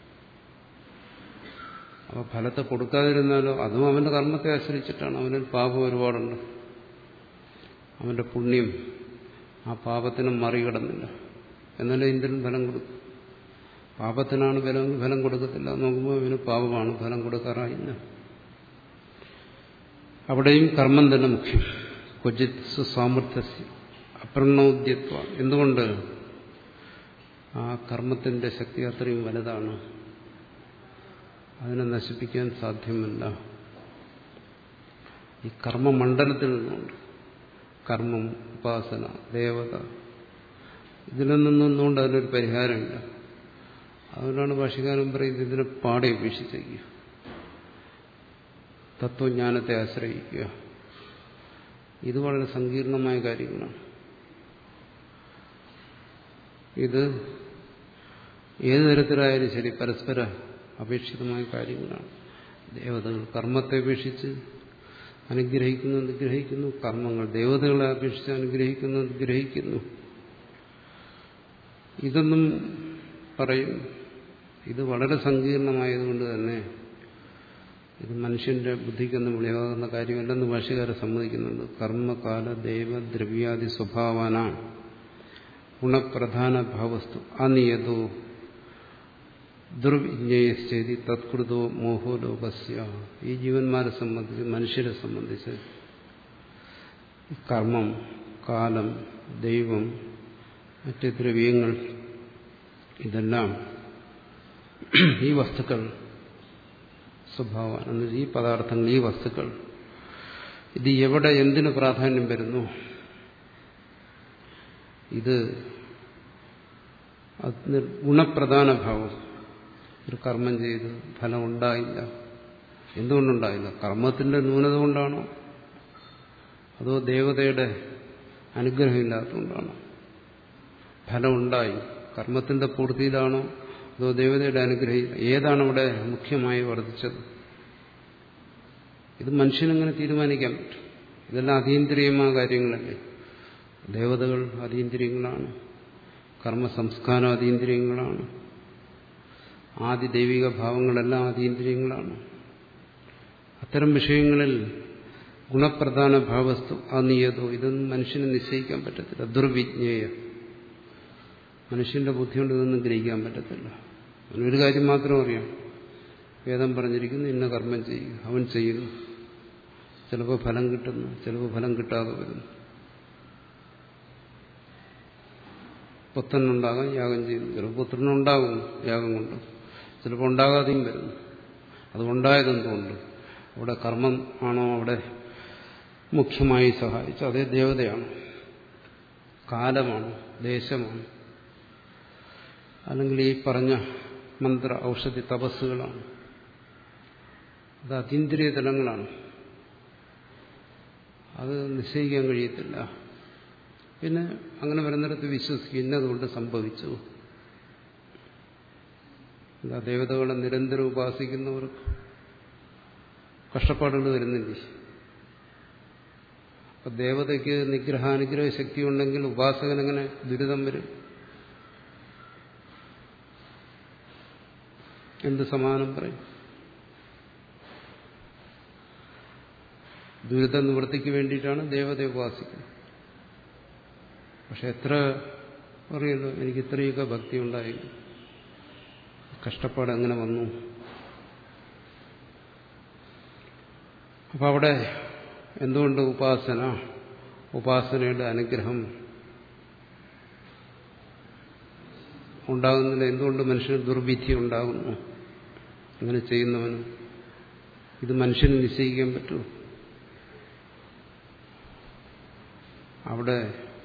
A: അപ്പോൾ ഫലത്തെ കൊടുക്കാതിരുന്നാലോ അതും അവന്റെ കർമ്മത്തെ ആശ്രയിച്ചിട്ടാണ്. അവന് പാപം ഒരുപാടുണ്ട്, അവന്റെ പുണ്യം ആ പാപത്തിനും മറികടന്നില്ല, എന്നാലേ ഇന്ദ്രൻ ഫലം കൊടുക്കും. പാപത്തിനാണ് ഫലം ഫലം കൊടുക്കത്തില്ല, നോക്കുമ്പോൾ ഇവന് പാപമാണ്, ഫലം കൊടുക്കാറായില്ല. അവിടെയും കർമ്മം തന്നെ മുഖ്യം. ക്വചിത് സുസാമർത്ഥ്യ അപ്രണോദ്യത്വ. എന്തുകൊണ്ട്? ആ കർമ്മത്തിന്റെ ശക്തി അത്രയും വലുതാണ്, അതിനെ നശിപ്പിക്കാൻ സാധ്യമല്ല. ഈ കർമ്മമണ്ഡലത്തിൽ നിന്നുകൊണ്ട് കർമ്മം, ഉപാസന, ദേവത, ഇതിലൊന്നും നിന്നുകൊണ്ട് അതിനൊരു പരിഹാരമില്ല. അതുകൊണ്ടാണ് ഭാഷ്യകാരൻ പറയുന്നത് ഇതിനെ പാടെ ഉപേക്ഷിച്ചേക്കുക, തത്വജ്ഞാനത്തെ ആശ്രയിക്കുക. ഇത് വളരെ സങ്കീർണമായ കാര്യങ്ങളാണ്. ഇത് ഏതു തരത്തിലായാലും ശരി പരസ്പര അപേക്ഷിതമായ കാര്യങ്ങളാണ്. ദേവതകൾ കർമ്മത്തെ അപേക്ഷിച്ച് അനുഗ്രഹിക്കുന്നു നിഗ്രഹിക്കുന്നു, കർമ്മങ്ങൾ ദേവതകളെ അപേക്ഷിച്ച് അനുഗ്രഹിക്കുന്നു നിഗ്രഹിക്കുന്നു. ഇതൊന്നും പറയും. ഇത് വളരെ സങ്കീർണമായതുകൊണ്ട് തന്നെ ഇത് മനുഷ്യന്റെ ബുദ്ധിക്കൊന്നും വെളിവാകുന്ന കാര്യമല്ലെന്ന് ഭാഷ്യകാരൻ സമ്മതിക്കുന്നുണ്ട്. കർമ്മകാല ദേവ ദ്രവ്യാദി സ്വഭാവാന ഗുണപ്രധാന ഭാവസ്തു അനിയതോ ദുർവിജ്ഞേയശ്ചേതി തത്കൃതോ മോഹോ ലോകസ്യ. ഈ ജീവന്മാരെ സംബന്ധിച്ച്, മനുഷ്യരെ സംബന്ധിച്ച് കർമ്മം, കാലം, ദൈവം, മറ്റ് ദ്രവ്യങ്ങൾ, ഇതെല്ലാം ഈ വസ്തുക്കൾ സ്വഭാവം എന്നത് ഈ പദാർത്ഥങ്ങൾ, ഈ വസ്തുക്കൾ, ഇത് എവിടെ എന്തിനു പ്രാധാന്യം വരുന്നു? ഇത് ഗുണപ്രധാന ഭാവം. ഒരു കർമ്മം ചെയ്ത് ഫലം ഉണ്ടായില്ല, എന്തുകൊണ്ടുണ്ടായില്ല? കർമ്മത്തിന്റെ ന്യൂനത കൊണ്ടാണോ അതോ ദേവതയുടെ അനുഗ്രഹം ഇല്ലാത്തതുകൊണ്ടാണോ? ഫലം ഉണ്ടായി. കർമ്മത്തിന്റെ പൂർത്തിയിലാണോ അതോ ദേവതയുടെ അനുഗ്രഹം, ഏതാണ് അവിടെ മുഖ്യമായി വർദ്ധിച്ചത്? ഇത് മനുഷ്യനെങ്ങനെ തീരുമാനിക്കാൻ പറ്റും? ഇതെല്ലാം അതീന്ദ്രിയമായ കാര്യങ്ങളല്ലേ. ദേവതകൾ അതീന്ദ്രിയങ്ങളാണ്, കർമ്മസംസ്കാരം അതീന്ദ്രിയങ്ങളാണ്, ആദി ദൈവിക ഭാവങ്ങളെല്ലാം അതീന്ദ്രിയങ്ങളാണ്. അത്തരം വിഷയങ്ങളിൽ ഗുണപ്രധാന ഭാവസ്തു അനിയതോ, ഇതൊന്നും മനുഷ്യന് നിശ്ചയിക്കാൻ പറ്റത്തില്ല. ദുർവിജ്ഞേയ, മനുഷ്യന്റെ ബുദ്ധി കൊണ്ട് ഇതൊന്നും ഗ്രഹിക്കാൻ പറ്റത്തില്ല. അവനൊരു കാര്യം മാത്രം അറിയാം, വേദം പറഞ്ഞിരിക്കുന്നു ഇന്ന കർമ്മം ചെയ്യുക, അവൻ ചെയ്യുന്നു. ചിലപ്പോൾ ഫലം കിട്ടുന്നു, ചിലപ്പോൾ ഫലം കിട്ടാതെ വരുന്നു. പുത്രനുണ്ടാകാൻ യാഗം ചെയ്യുന്നു, ചിലപ്പോൾ പുത്രനുണ്ടാകും യാഗം കൊണ്ട്, ചിലപ്പോൾ ഉണ്ടാകാതെയും വരുന്നു. അതുണ്ടായതെന്തുകൊണ്ട്? അവിടെ കർമ്മം ആണോ അവിടെ മുഖ്യമായി സഹായിച്ചു? അതേ ദേവതയാണ്, കാലമാണ്, ദേശമാണ്, അല്ലെങ്കിൽ ഈ പറഞ്ഞ മന്ത്ര ഔഷധി തപസ്സുകളാണ്. അത് അതീന്ദ്രിയ തലങ്ങളാണ്, അത് നിശ്ചയിക്കാൻ കഴിയത്തില്ല. പിന്നെ അങ്ങനെ വരുന്നിടത്ത് വിശ്വസിക്കും ഇന്നതുകൊണ്ട് സംഭവിച്ചു. എന്താ, ദേവതകളെ നിരന്തരം ഉപാസിക്കുന്നവർക്ക് കഷ്ടപ്പാടുകൾ വരുന്നില്ലേ? അപ്പൊ ദേവതയ്ക്ക് നിഗ്രഹാനുഗ്രഹ ശക്തി ഉണ്ടെങ്കിൽ ഉപാസകനെങ്ങനെ ദുരിതം വരും? എന്ത് സമാനം പറയും? ദുരിത നിവൃത്തിക്ക് വേണ്ടിയിട്ടാണ് ദേവതയെ ഉപാസിക്കുന്നത്. പക്ഷെ എത്ര പറയുമല്ലോ, എനിക്ക് ഇത്രയൊക്കെ ഭക്തി ഉണ്ടായി, കഷ്ടപ്പാട് എങ്ങനെ വന്നു? അപ്പം അവിടെ എന്തുകൊണ്ട് ഉപാസന, ഉപാസനയുടെ അനുഗ്രഹം ഉണ്ടാകുന്നില്ല? എന്തുകൊണ്ട് മനുഷ്യന് ദുർവിധി ഉണ്ടാകുന്നു? അങ്ങനെ ചെയ്യുന്നവന് ഇത് മനുഷ്യന് നിശ്ചയിക്കാൻ പറ്റുമോ? അവിടെ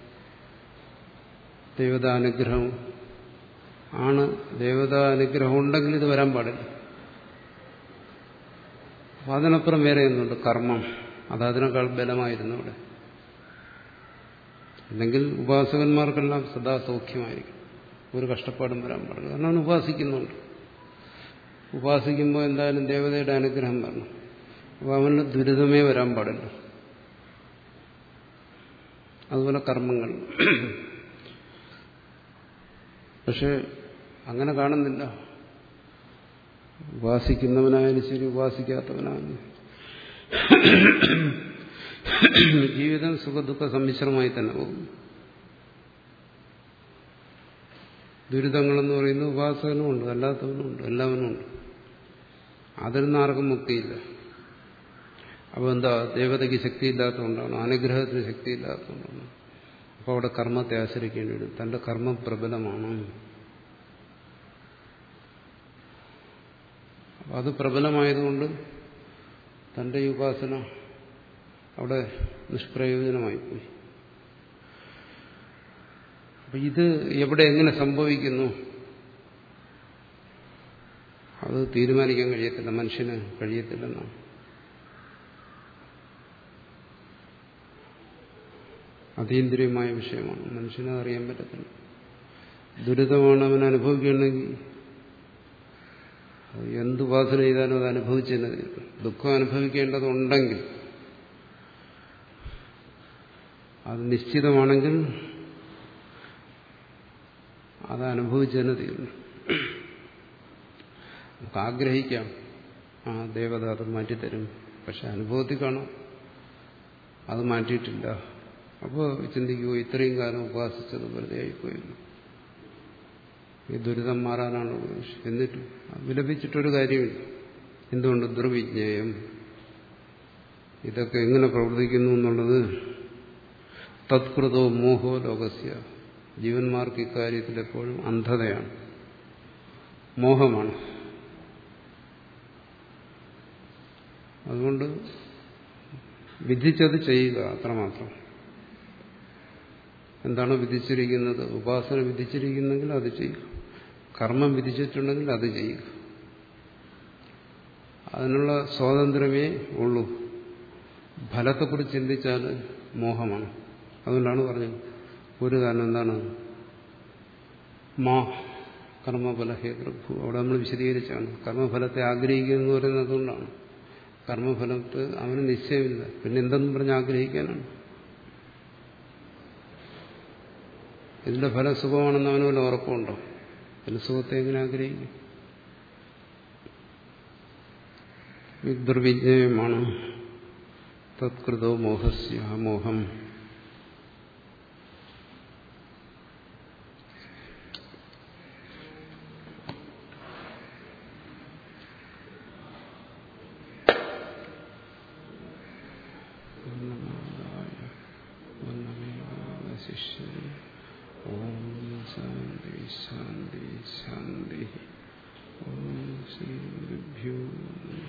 A: ദേവതാനുഗ്രഹം ആണ്. ദേവതാനുഗ്രഹം ഉണ്ടെങ്കിൽ ഇത് വരാൻ പാടില്ല. അപ്പം അതിനപ്പുറം വേറെ ഒന്നുണ്ട്, കർമ്മം. അത് അതിനേക്കാൾ ബലമായിരുന്നു അവിടെ. അല്ലെങ്കിൽ ഉപാസകന്മാർക്കെല്ലാം സദാ സൗഖ്യമായിരിക്കും, ഒരു കഷ്ടപ്പാടും വരാൻ പാടില്ല. കാരണം അവൻ ഉപാസിക്കുന്നുണ്ട്. ഉപാസിക്കുമ്പോൾ എന്തായാലും ദേവതയുടെ അനുഗ്രഹം വരണം. അപ്പോൾ അവന് ദുരിതമേ വരാൻ പാടില്ല. അതുപോലെ കർമ്മങ്ങൾ. പക്ഷെ അങ്ങനെ കാണുന്നില്ല. ഉപാസിക്കുന്നവനായാലും ശരി, ഉപാസിക്കാത്തവനായാലും ജീവിതം സുഖദുഃഖ സമ്മിശ്രമായി തന്നെ പോകും. ദുരിതങ്ങളെന്ന് പറയുന്നത് ഉപാസകനും ഉണ്ട്, അല്ലാത്തവനും ഉണ്ട്, എല്ലാവനും ഉണ്ട്. അതിൽ നിന്ന് ആർക്കും മുക്തിയില്ല. അപ്പോൾ എന്താ, ദേവതയ്ക്ക് ശക്തിയില്ലാത്തതുകൊണ്ടാണ്, അനുഗ്രഹത്തിന് ശക്തിയില്ലാത്തതുകൊണ്ടാണ്. അപ്പോൾ അവിടെ കർമ്മത്തെ ആശ്രയിക്കേണ്ടി വരും. തന്റെ കർമ്മം പ്രബലമാണ്. അപ്പം അത് പ്രബലമായതുകൊണ്ട് തന്റെ ഈ ഉപാസന അവിടെ നിഷ്പ്രയോജനമായിപ്പോയി. അപ്പം ഇത് എവിടെ എങ്ങനെ സംഭവിക്കുന്നു അത് തീരുമാനിക്കാൻ കഴിയത്തില്ല, മനുഷ്യന് കഴിയത്തില്ലെന്നാണ്. അതീന്ദ്രിയമായ വിഷയമാണ്, മനുഷ്യനെ അറിയാൻ പറ്റത്തില്ല. ദുരിതമാണ് അവൻ അനുഭവിക്കണമെങ്കിൽ എന്തുപാസന ചെയ്താലും അത് അനുഭവിച്ചു തന്നെ തീരും. ദുഃഖം അനുഭവിക്കേണ്ടതുണ്ടെങ്കിൽ, അത് നിശ്ചിതമാണെങ്കിൽ അത് അനുഭവിച്ചു തന്നെ തീരും. നമുക്ക് ആഗ്രഹിക്കാം, ആ ദേവത അത് മാറ്റിത്തരും, പക്ഷെ അനുഭവത്തിൽ കാണാം അത് മാറ്റിയിട്ടില്ല. അപ്പോൾ ചിന്തിക്കുമോ, ഇത്രയും കാലം ഉപാസിച്ചത് വെറുതെ ആയിപ്പോയിരുന്നു, ഈ ദുരിതം മാറാനാണ് ഉദ്ദേശം. എന്നിട്ടും വിലപിച്ചിട്ടൊരു കാര്യമില്ല. എന്തുകൊണ്ട്? ദുർവിജ്ഞേയം. ഇതൊക്കെ എങ്ങനെ പ്രവർത്തിക്കുന്നു എന്നുള്ളത് തത്കൃതോ മോഹോ ലോകസ്യ. ജീവന്മാർക്ക് ഇക്കാര്യത്തിൽ എപ്പോഴും അന്ധതയാണ്, മോഹമാണ്. അതുകൊണ്ട് വിധിച്ചത് ചെയ്യുക, അത്രമാത്രം. എന്താണ് വിധിച്ചിരിക്കുന്നത്? ഉപാസന വിധിച്ചിരിക്കുന്നെങ്കിൽ അത് ചെയ്യുക, കർമ്മം വിധിച്ചിട്ടുണ്ടെങ്കിൽ അത് ചെയ്യുക. അതിനുള്ള സ്വാതന്ത്ര്യമേ ഉള്ളൂ. ഫലത്തെക്കുറിച്ച് ചിന്തിച്ചാൽ മോഹമാണ്. അതുകൊണ്ടാണ് പറഞ്ഞത് ഒരു കാരണം എന്താണ്, മാ കർമ്മഫല ഹേതൃഭൂ. അവിടെ നമ്മൾ വിശദീകരിച്ചാണ് കർമ്മഫലത്തെ ആഗ്രഹിക്കുക എന്ന് പറയുന്നത് അതുകൊണ്ടാണ്. കർമ്മഫലത്ത് അവന് നിശ്ചയമില്ല, പിന്നെ എന്തെന്നും പറഞ്ഞ് ആഗ്രഹിക്കാനാണ്. ഇതിന്റെ ഫലം സുഖമാണെന്ന് അവന് വല്ല ഉറപ്പുണ്ടോ? പിന്നെ സുഖത്തെ എങ്ങനെ ആഗ്രഹിക്കും? ദുർവിജ്ഞേയമാണ്. തത്കൃതോ മോഹസ്യ മോഹം. ഓം ശാന്തി ശാന്തി ശാന്തി. ഓം ശ്രീ ഗുരുഭ്യോ